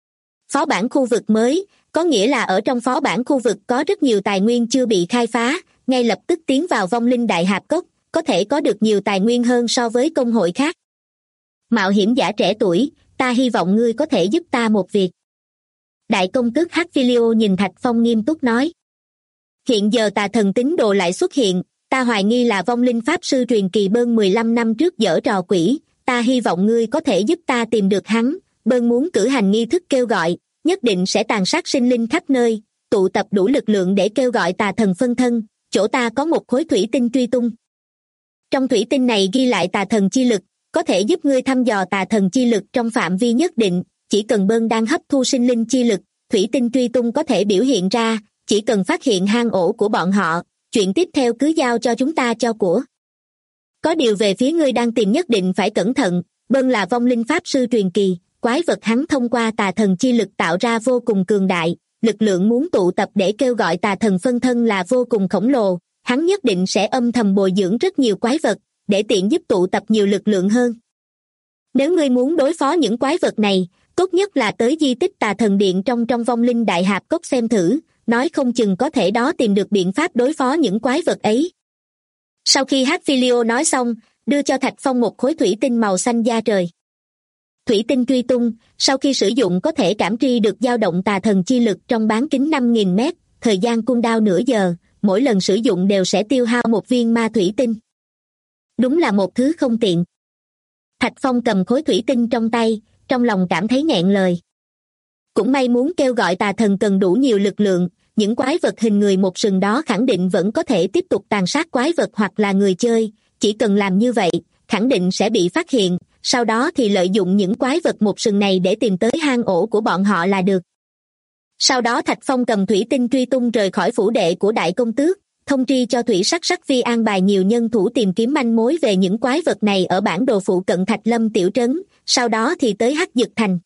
Phó bản khu vực mới, có nghĩa là ở trong phó bản khu vực có rất nhiều tài nguyên chưa bị khai phá, ngay lập tức tiến vào vong linh Đại Hạp Cốc, có thể có được nhiều tài nguyên hơn so với công hội khác. Mạo hiểm giả trẻ tuổi, ta hy vọng ngươi có thể giúp ta một việc. Đại công tước Hakvilio nhìn Thạch Phong nghiêm túc nói. Hiện giờ tà thần tín đồ lại xuất hiện, ta hoài nghi là vong linh pháp sư truyền kỳ Bơn 15 năm trước giở trò quỷ, ta hy vọng ngươi có thể giúp ta tìm được hắn. Bơn muốn cử hành nghi thức kêu gọi, nhất định sẽ tàn sát sinh linh khắp nơi, tụ tập đủ lực lượng để kêu gọi tà thần phân thân, chỗ ta có một khối thủy tinh truy tung. Trong thủy tinh này ghi lại tà thần chi lực, có thể giúp ngươi thăm dò tà thần chi lực trong phạm vi nhất định, chỉ cần Bơn đang hấp thu sinh linh chi lực, thủy tinh truy tung có thể biểu hiện ra, chỉ cần phát hiện hang ổ của bọn họ, chuyện tiếp theo cứ giao cho chúng ta cho của. Có điều về phía ngươi đang tìm nhất định phải cẩn thận, Bơn là vong linh pháp sư truyền kỳ, quái vật hắn thông qua tà thần chi lực tạo ra vô cùng cường đại, lực lượng muốn tụ tập để kêu gọi tà thần phân thân là vô cùng khổng lồ, hắn nhất định sẽ âm thầm bồi dưỡng rất nhiều quái vật, để tiện giúp tụ tập nhiều lực lượng hơn. Nếu ngươi muốn đối phó những quái vật này, tốt nhất là tới di tích tà thần điện trong vong linh Đại Hạp Cốc xem thử, nói không chừng có thể đó tìm được biện pháp đối phó những quái vật ấy. Sau khi Hakvilio nói xong, đưa cho Thạch Phong một khối thủy tinh màu xanh da trời. Thủy tinh truy tung, sau khi sử dụng có thể cảm tri được dao động tà thần chi lực trong bán kính 5.000 mét, thời gian cooldown nửa giờ, mỗi lần sử dụng đều sẽ tiêu hao một viên ma thủy tinh. Đúng là một thứ không tiện. Thạch Phong cầm khối thủy tinh trong tay, trong lòng cảm thấy nghẹn lời. Cũng may muốn kêu gọi tà thần cần đủ nhiều lực lượng, những quái vật hình người một sừng đó khẳng định vẫn có thể tiếp tục tàn sát quái vật hoặc là người chơi, chỉ cần làm như vậy, khẳng định sẽ bị phát hiện, sau đó thì lợi dụng những quái vật một sừng này để tìm tới hang ổ của bọn họ là được. Sau đó Thạch Phong cầm thủy tinh truy tung rời khỏi phủ đệ của đại công tước, thông tri cho Thủy Sắc Sắc Phi an bài nhiều nhân thủ tìm kiếm manh mối về những quái vật này ở bản đồ phụ cận Thạch Lâm tiểu trấn, sau đó thì tới Hắc Dực Thành.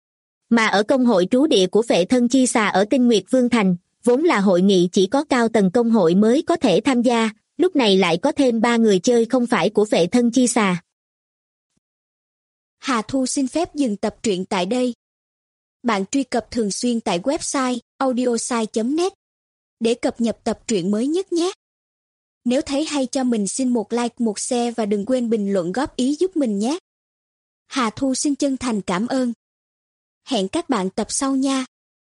Mà ở công hội trú địa của Phệ Thân Chi Xà ở Tinh Nguyệt Vương Thành, vốn là hội nghị chỉ có cao tầng công hội mới có thể tham gia, lúc này lại có thêm 3 người chơi không phải của Phệ Thân Chi Xà. Hà Thu xin phép dừng tập truyện tại đây. Bạn truy cập thường xuyên tại website audiosai.net để cập nhật tập truyện mới nhất nhé. Nếu thấy hay cho mình xin một like, một share và đừng quên bình luận góp ý giúp mình nhé. Hà Thu xin chân thành cảm ơn. Hẹn các bạn tập sau nha.